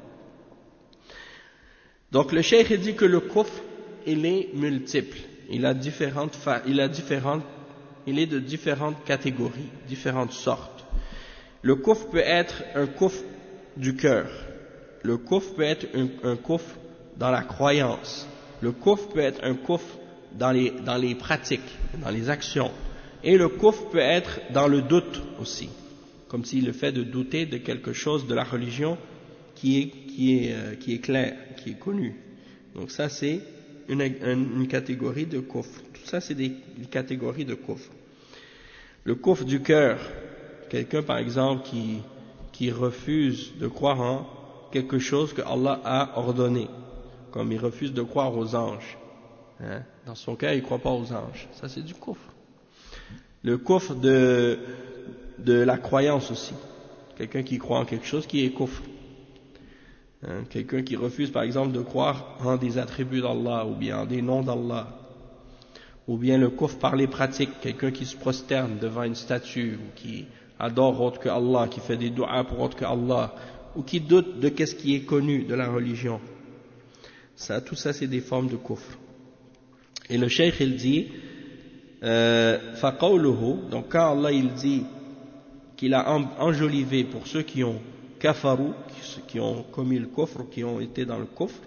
Donc le cheikh dit que le kufr il est multiple, il a différentes il a différentes il est de différentes catégories, différentes sortes. Le kufr peut être un kufr du cœur, le kufr peut être un, un kufr dans la croyance, le kufr peut être un kufr dans les dans les pratiques, dans les actions, et le kufr peut être dans le doute aussi, comme si le fait de douter de quelque chose de la religion qui est, qui est, euh, qui est clair, qui est connu. Donc ça c'est une, une, une catégorie de kufr. Tout ça c'est des, des catégories de kufr. Le kufr du cœur, quelqu'un par exemple qui, qui refuse de croire en quelque chose que Allah a ordonné, comme il refuse de croire aux anges. Hein? Dans son cœur il ne croit pas aux anges. Ça c'est du kufr. Le kufr de, de la croyance aussi. Quelqu'un qui croit en quelque chose qui est kufr. Hein, quelqu'un qui refuse par exemple de croire en des attributs d'Allah ou bien en des noms d'Allah, ou bien le kufr par les pratiques, quelqu'un qui se prosterne devant une statue ou qui adore autre que Allah, qui fait des du'a pour autre que Allah, ou qui doute de qu'est-ce qui est connu de la religion. Ça, tout ça c'est des formes de kufr. Et le cheikh il dit euh, faqawluhu, donc quand Allah il dit qu'il a enjolivé pour ceux qui ont kafaru, qui ont commis le kufr, qui ont été dans le kufr,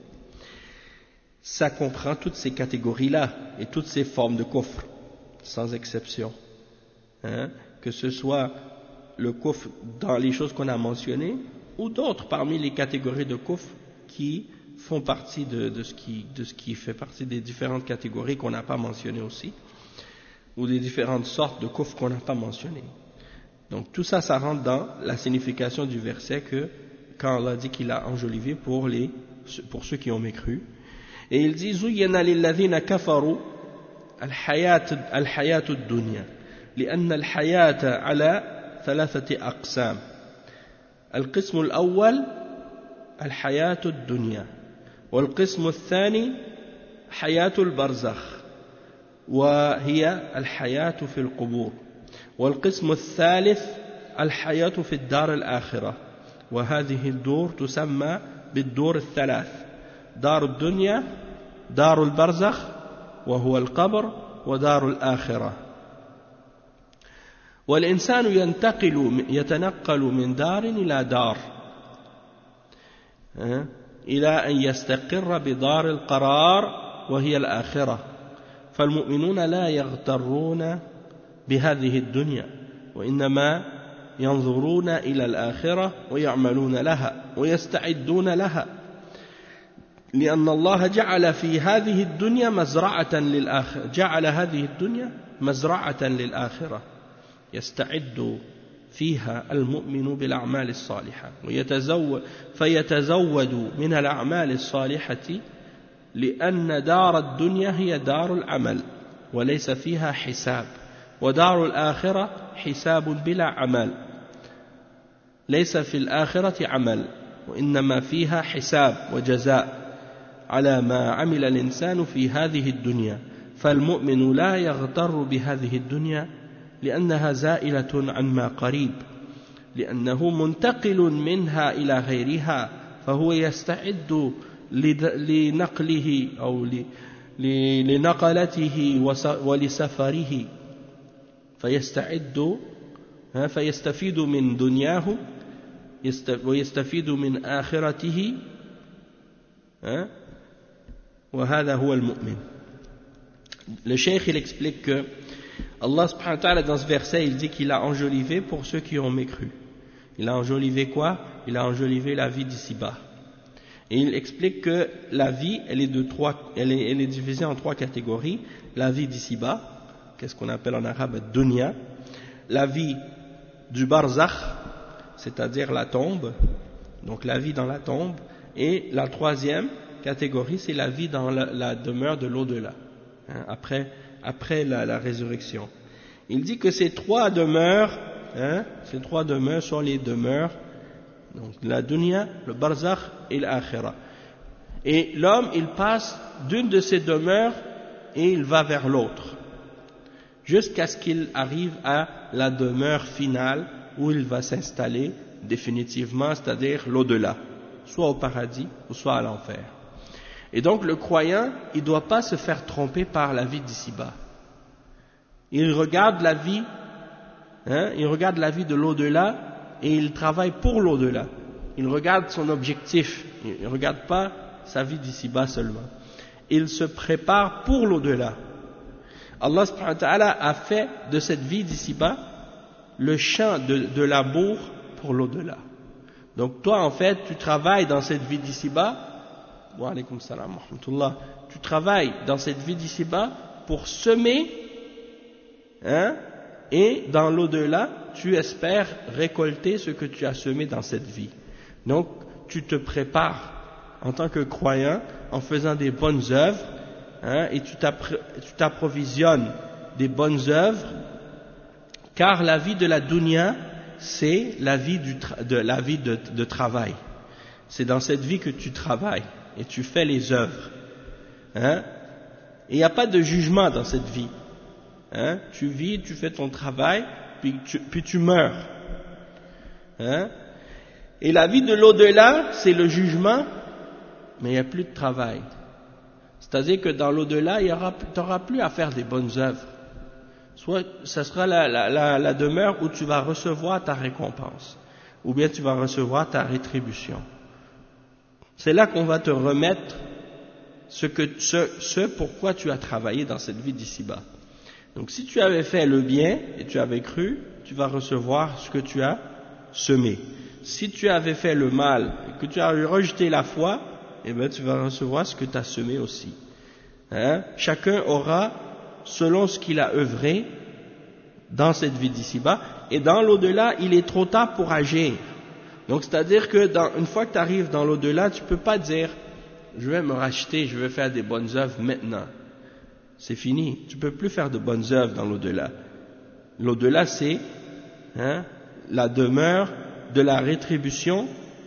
ça comprend toutes ces catégories-là et toutes ces formes de kufr, sans exception. Hein? Que ce soit le kufr dans les choses qu'on a mentionnées, ou d'autres parmi les catégories de kufr qui font partie de, de, ce qui, de ce qui fait partie des différentes catégories qu'on n'a pas mentionnées aussi, ou des différentes sortes de kufr qu'on n'a pas mentionnées. Donc tout ça, ça rentre dans la signification du verset que quand Allah dit qu'il a enjolivé pour les pour ceux qui ont mécru. Et il dit زُيِّنَ لِلَّذِينَ كَفَرُوا الْحَيَاةُ الْحَيَاةُ الدُّنْيَا لأن الحياة على ثلاثة أقسام. القسم الأول الحياة الدنيا والقسم الثاني حياة البرزخ وهي الحياة في القبور والقسم الثالث الحياة في الدار الآخرة وهذه الدور تسمى بالدور الثلاث دار الدنيا دار البرزخ وهو القبر ودار الآخرة. والإنسان ينتقل يتنقل من دار إلى دار إلى أن يستقر بدار القرار وهي الآخرة. فالمؤمنون لا يغترون بهذه الدنيا وإنما ينظرون إلى الآخرة ويعملون لها ويستعدون لها، لأن الله جعل في هذه الدنيا مزرعة للآخرة، جعل هذه الدنيا مزرعة للآخرة يستعد فيها المؤمن بالأعمال الصالحة ويتزود فيتزود من الأعمال الصالحة، لأن دار الدنيا هي دار العمل وليس فيها حساب، ودار الآخرة حساب بلا عمل، ليس في الآخرة عمل وإنما فيها حساب وجزاء على ما عمل الإنسان في هذه الدنيا. فالمؤمن لا يغتر بهذه الدنيا لأنها زائلة عما قريب، لأنه منتقل منها إلى غيرها، فهو يستعد لنقله أو لنقلته ولسفره، فيستعد فيستفيد من دنياه ويستفيد من آخرته، وهذا هو المؤمن. Le cheikh il explique que Allah subhanahu wa ta'ala dans ce verset il dit qu'il a enjolivé pour ceux qui ont mécru. Il a enjolivé quoi? Il a enjolivé la vie d'ici-bas. Et il explique que la vie elle est, de trois, elle est, elle est divisée en trois catégories. La vie d'ici-bas, qu'est-ce qu'on appelle en arabe dunya, la vie du barzakh, c'est-à-dire la tombe, donc la vie dans la tombe, et la troisième catégorie c'est la vie dans la, la demeure de l'au-delà, hein, après, après la, la résurrection. Il dit que ces trois demeures, hein, ces trois demeures sont les demeures, donc la dunya, le barzakh et l'akhira. Et l'homme il passe d'une de ces demeures et il va vers l'autre, jusqu'à ce qu'il arrive à la demeure finale où il va s'installer définitivement, c'est-à-dire l'au-delà, soit au paradis ou soit à l'enfer. Et donc le croyant, il ne doit pas se faire tromper par la vie d'ici-bas. Il regarde la vie, hein, il regarde la vie de l'au-delà et il travaille pour l'au-delà. Il regarde son objectif, il ne regarde pas sa vie d'ici-bas seulement. Il se prépare pour l'au-delà. Allah subhanahu wa ta'ala a fait de cette vie d'ici-bas le champ de, de labour pour l'au-delà. Donc toi en fait tu travailles dans cette vie d'ici-bas, wa alaykum salam wa rahmatullah, tu travailles dans cette vie d'ici-bas pour semer, hein, et dans l'au-delà tu espères récolter ce que tu as semé dans cette vie. Donc tu te prépares en tant que croyant en faisant des bonnes œuvres, hein, et tu t'approvisionnes des bonnes œuvres, car la vie de la dunya c'est la vie, du tra- de, la vie de, de travail. C'est dans cette vie que tu travailles et tu fais les œuvres, hein? Et il n'y a pas de jugement dans cette vie, hein? Tu vis, tu fais ton travail, puis tu, puis tu meurs, hein? Et la vie de l'au-delà c'est le jugement, mais il n'y a plus de travail. C'est-à-dire que dans l'au-delà, tu n'auras plus à faire des bonnes œuvres. Soit ce sera la, la, la, la demeure où tu vas recevoir ta récompense, ou bien tu vas recevoir ta rétribution. C'est là qu'on va te remettre ce, que, ce, ce pourquoi tu as travaillé dans cette vie d'ici-bas. Donc si tu avais fait le bien et tu avais cru, tu vas recevoir ce que tu as semé. Si tu avais fait le mal et que tu as rejeté la foi, eh bien tu vas recevoir ce que tu as semé aussi, hein? Chacun aura selon ce qu'il a œuvré dans cette vie d'ici-bas, et dans l'au-delà il est trop tard pour agir. Donc c'est à dire que dans, une fois que tu arrives dans l'au-delà, tu ne peux pas dire je vais me racheter, je vais faire des bonnes œuvres maintenant. C'est fini, tu ne peux plus faire de bonnes œuvres dans l'au-delà. L'au-delà c'est, hein, la demeure de la rétribution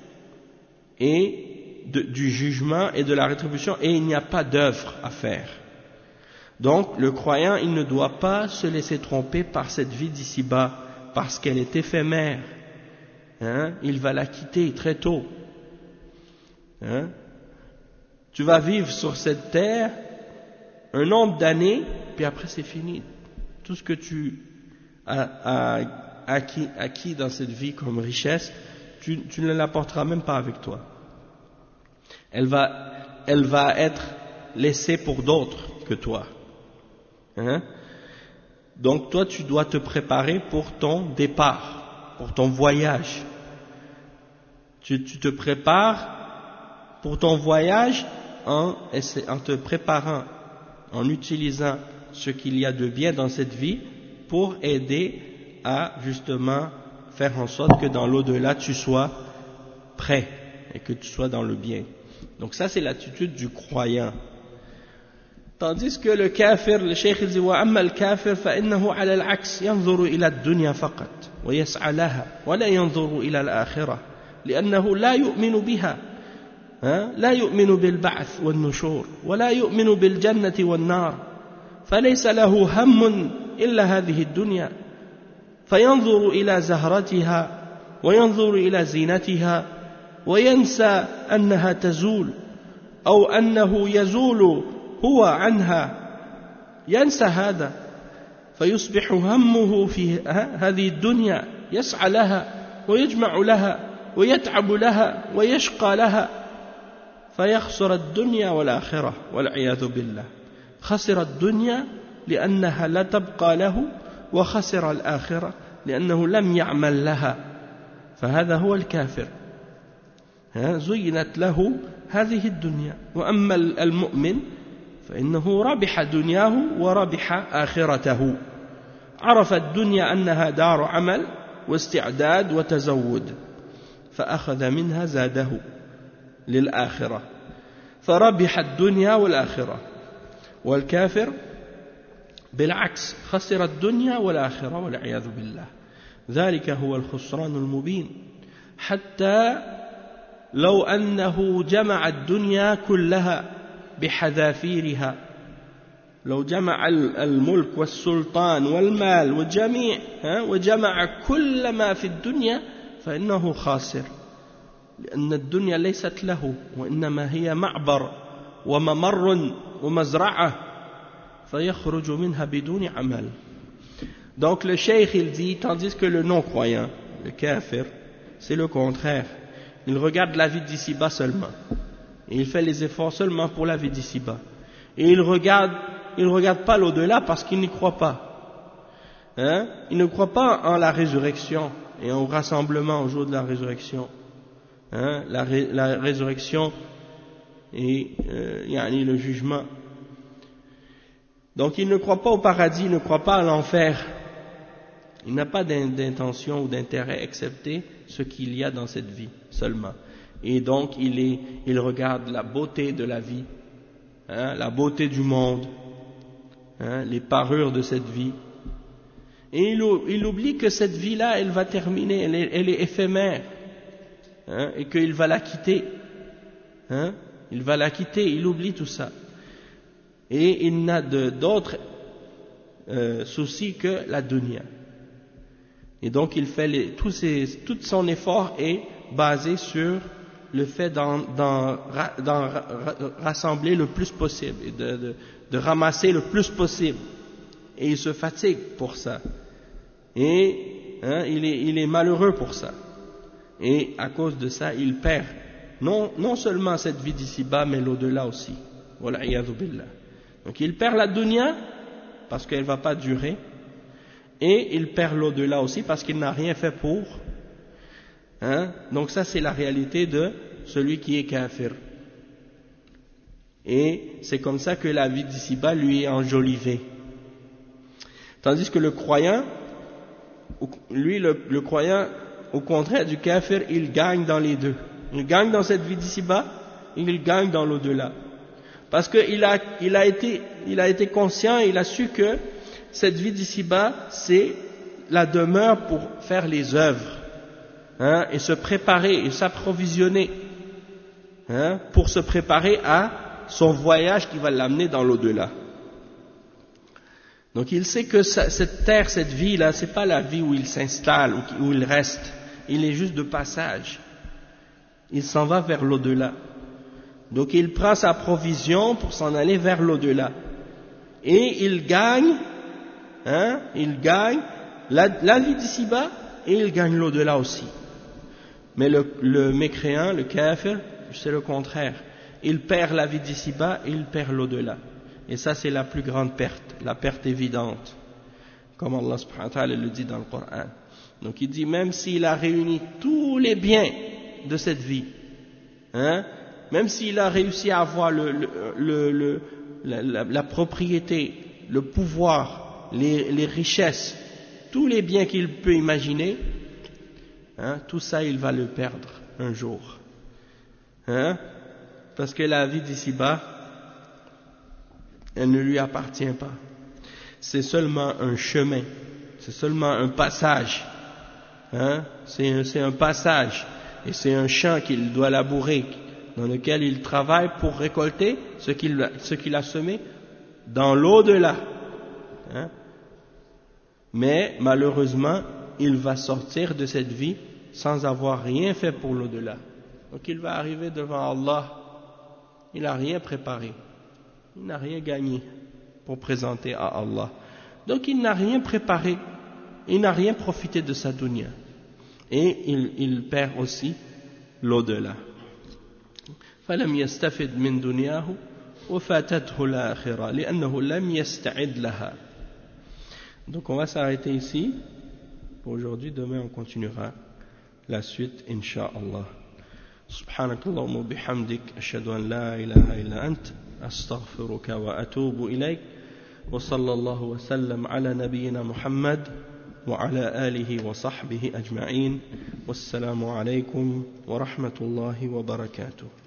et De, du jugement et de la rétribution, et il n'y a pas d'œuvre à faire. Donc le croyant il ne doit pas se laisser tromper par cette vie d'ici-bas, parce qu'elle est éphémère, hein? Il va la quitter très tôt, hein? Tu vas vivre sur cette terre un nombre d'années, puis après c'est fini. Tout ce que tu as, as acquis, acquis dans cette vie comme richesse, tu, tu ne l'apporteras même pas avec toi. Elle va, elle va être laissée pour d'autres que toi. Hein? Donc toi, tu dois te préparer pour ton départ, pour ton voyage. Tu, tu te prépares pour ton voyage en, en te préparant, en utilisant ce qu'il y a de bien dans cette vie pour aider à justement faire en sorte que dans l'au-delà tu sois prêt et que tu sois dans le bien. Donc ça c'est l'attitude du croyant. Tandis que le kafir, le cheikh dit وَأَمَّا الْكَافِرْ فَإِنَّهُ عَلَى الْعَكْسِ يَنْظُرُ إِلَى الدُّنْيا فقط ويسعى لها ولا ينظر إلى الآخرة لأنه لا يؤمن بها لا يؤمن بالبعث والنشور ولا يؤمن بالجنة والنار فليس له هم إلا هذه الدنيا فينظر إلى زهرتها وينظر إلى زينتها وينسى أنها تزول أو أنه يزول هو عنها ينسى هذا فيصبح همه في هذه الدنيا يسعى لها ويجمع لها ويتعب لها ويشقى لها فيخسر الدنيا والآخرة والعياذ بالله خسر الدنيا لأنها لا تبقى له وخسر الآخرة لأنه لم يعمل لها فهذا هو الكافر زينت له هذه الدنيا وأما المؤمن فإنه ربح دنياه وربح آخرته عرف الدنيا أنها دار عمل واستعداد وتزود فأخذ منها زاده للآخرة فربح الدنيا والآخرة والكافر بالعكس خسر الدنيا والآخرة والعياذ بالله ذلك هو الخسران المبين حتى لو أنه جمع الدنيا كلها بحذافيرها لو جمع الملك والسلطان والمال والجميع وجمع كل ما في الدنيا فإنه خاسر لأن الدنيا ليست له وإنما هي معبر وممر ومزرعة فيخرج منها بدون عمل. Donc le cheikh il dit, tandis que le non-croyant, le kafir, c'est le contraire. Il regarde la vie d'ici-bas seulement. Et il fait les efforts seulement pour la vie d'ici-bas. Et il regarde, il regarde pas l'au-delà parce qu'il n'y croit pas. Hein? Il ne croit pas en la résurrection et au rassemblement au jour de la résurrection. Hein? La, ré, la résurrection et euh, yani le jugement. Donc il ne croit pas au paradis, il ne croit pas à l'enfer. Il n'a pas d'intention ou d'intérêt excepté ce qu'il y a dans cette vie seulement. Et donc il, est, il regarde la beauté de la vie, hein, la beauté du monde, hein, les parures de cette vie. Et il, il oublie que cette vie-là, elle va terminer, elle est, elle est éphémère, hein, et qu'il va la quitter. Hein, il va la quitter, il oublie tout ça. Et il n'a d'autre euh, souci que la dunya. Et donc il fait les, tous ses, tout son effort est basé sur le fait d'en, d'en, d'en rassembler le plus possible et de, de, de ramasser le plus possible. Et il se fatigue pour ça. Et hein, il, est, il est malheureux pour ça. Et à cause de ça, il perd non, non seulement cette vie d'ici-bas, mais l'au-delà aussi. Wal'iyadhu billah. Donc il perd la dunya parce qu'elle ne va pas durer. Et il perd l'au-delà aussi parce qu'il n'a rien fait pour. Hein? Donc ça c'est la réalité de celui qui est kafir. Et c'est comme ça que la vie d'ici-bas lui est enjolivée. Tandis que le croyant, lui le, le croyant, au contraire du kafir, il gagne dans les deux. Il gagne dans cette vie d'ici-bas, et il gagne dans l'au-delà. Parce qu'il a, il a été, il a été conscient, il a su que cette vie d'ici-bas, c'est la demeure pour faire les œuvres, hein, et se préparer, et s'approvisionner, hein, pour se préparer à son voyage qui va l'amener dans l'au-delà. Donc il sait que ça, cette terre, cette vie-là, c'est pas la vie où il s'installe, où, où il reste, il est juste de passage. Il s'en va vers l'au-delà. Donc il prend sa provision pour s'en aller vers l'au-delà. et il gagne, hein, il gagne la, la vie d'ici-bas et il gagne l'au-delà aussi. Mais le, le mécréant, le kafir, c'est le contraire. Il perd la vie d'ici-bas et il perd l'au-delà. Et ça, c'est la plus grande perte, la perte évidente, comme Allah subhanahu wa ta'ala le dit dans le Coran. Donc il dit, même s'il a réuni tous les biens de cette vie, hein, même s'il a réussi à avoir le, le, le, le, la, la, la propriété, le pouvoir, les, les richesses, tous les biens qu'il peut imaginer, hein, tout ça il va le perdre un jour. Hein, parce que la vie d'ici-bas, elle ne lui appartient pas. C'est seulement un chemin, c'est seulement un passage. Hein, c'est, un, c'est un passage et c'est un champ qu'il doit labourer, dans lequel il travaille pour récolter ce qu'il, ce qu'il a semé dans l'au-delà. Hein, mais malheureusement, il va sortir de cette vie sans avoir rien fait pour l'au-delà. Donc il va arriver devant Allah, il n'a rien préparé, il n'a rien gagné pour présenter à Allah. Donc il n'a rien préparé, il n'a rien profité de sa dunya. Et il, il perd aussi l'au-delà. فلم يستفد من دنياه وفاتته الآخرة لأنه لم يستعد لها. Donc on va s'arrêter ici pour aujourd'hui. Demain on continuera la suite incha'Allah. سبحانك اللهم وبحمدك أشهد أن لا إله إلا أنت أستغفرك وأتوب إليك وصلى الله وسلم على نبينا محمد وعلى آله وصحبه أجمعين والسلام عليكم ورحمة الله وبركاته.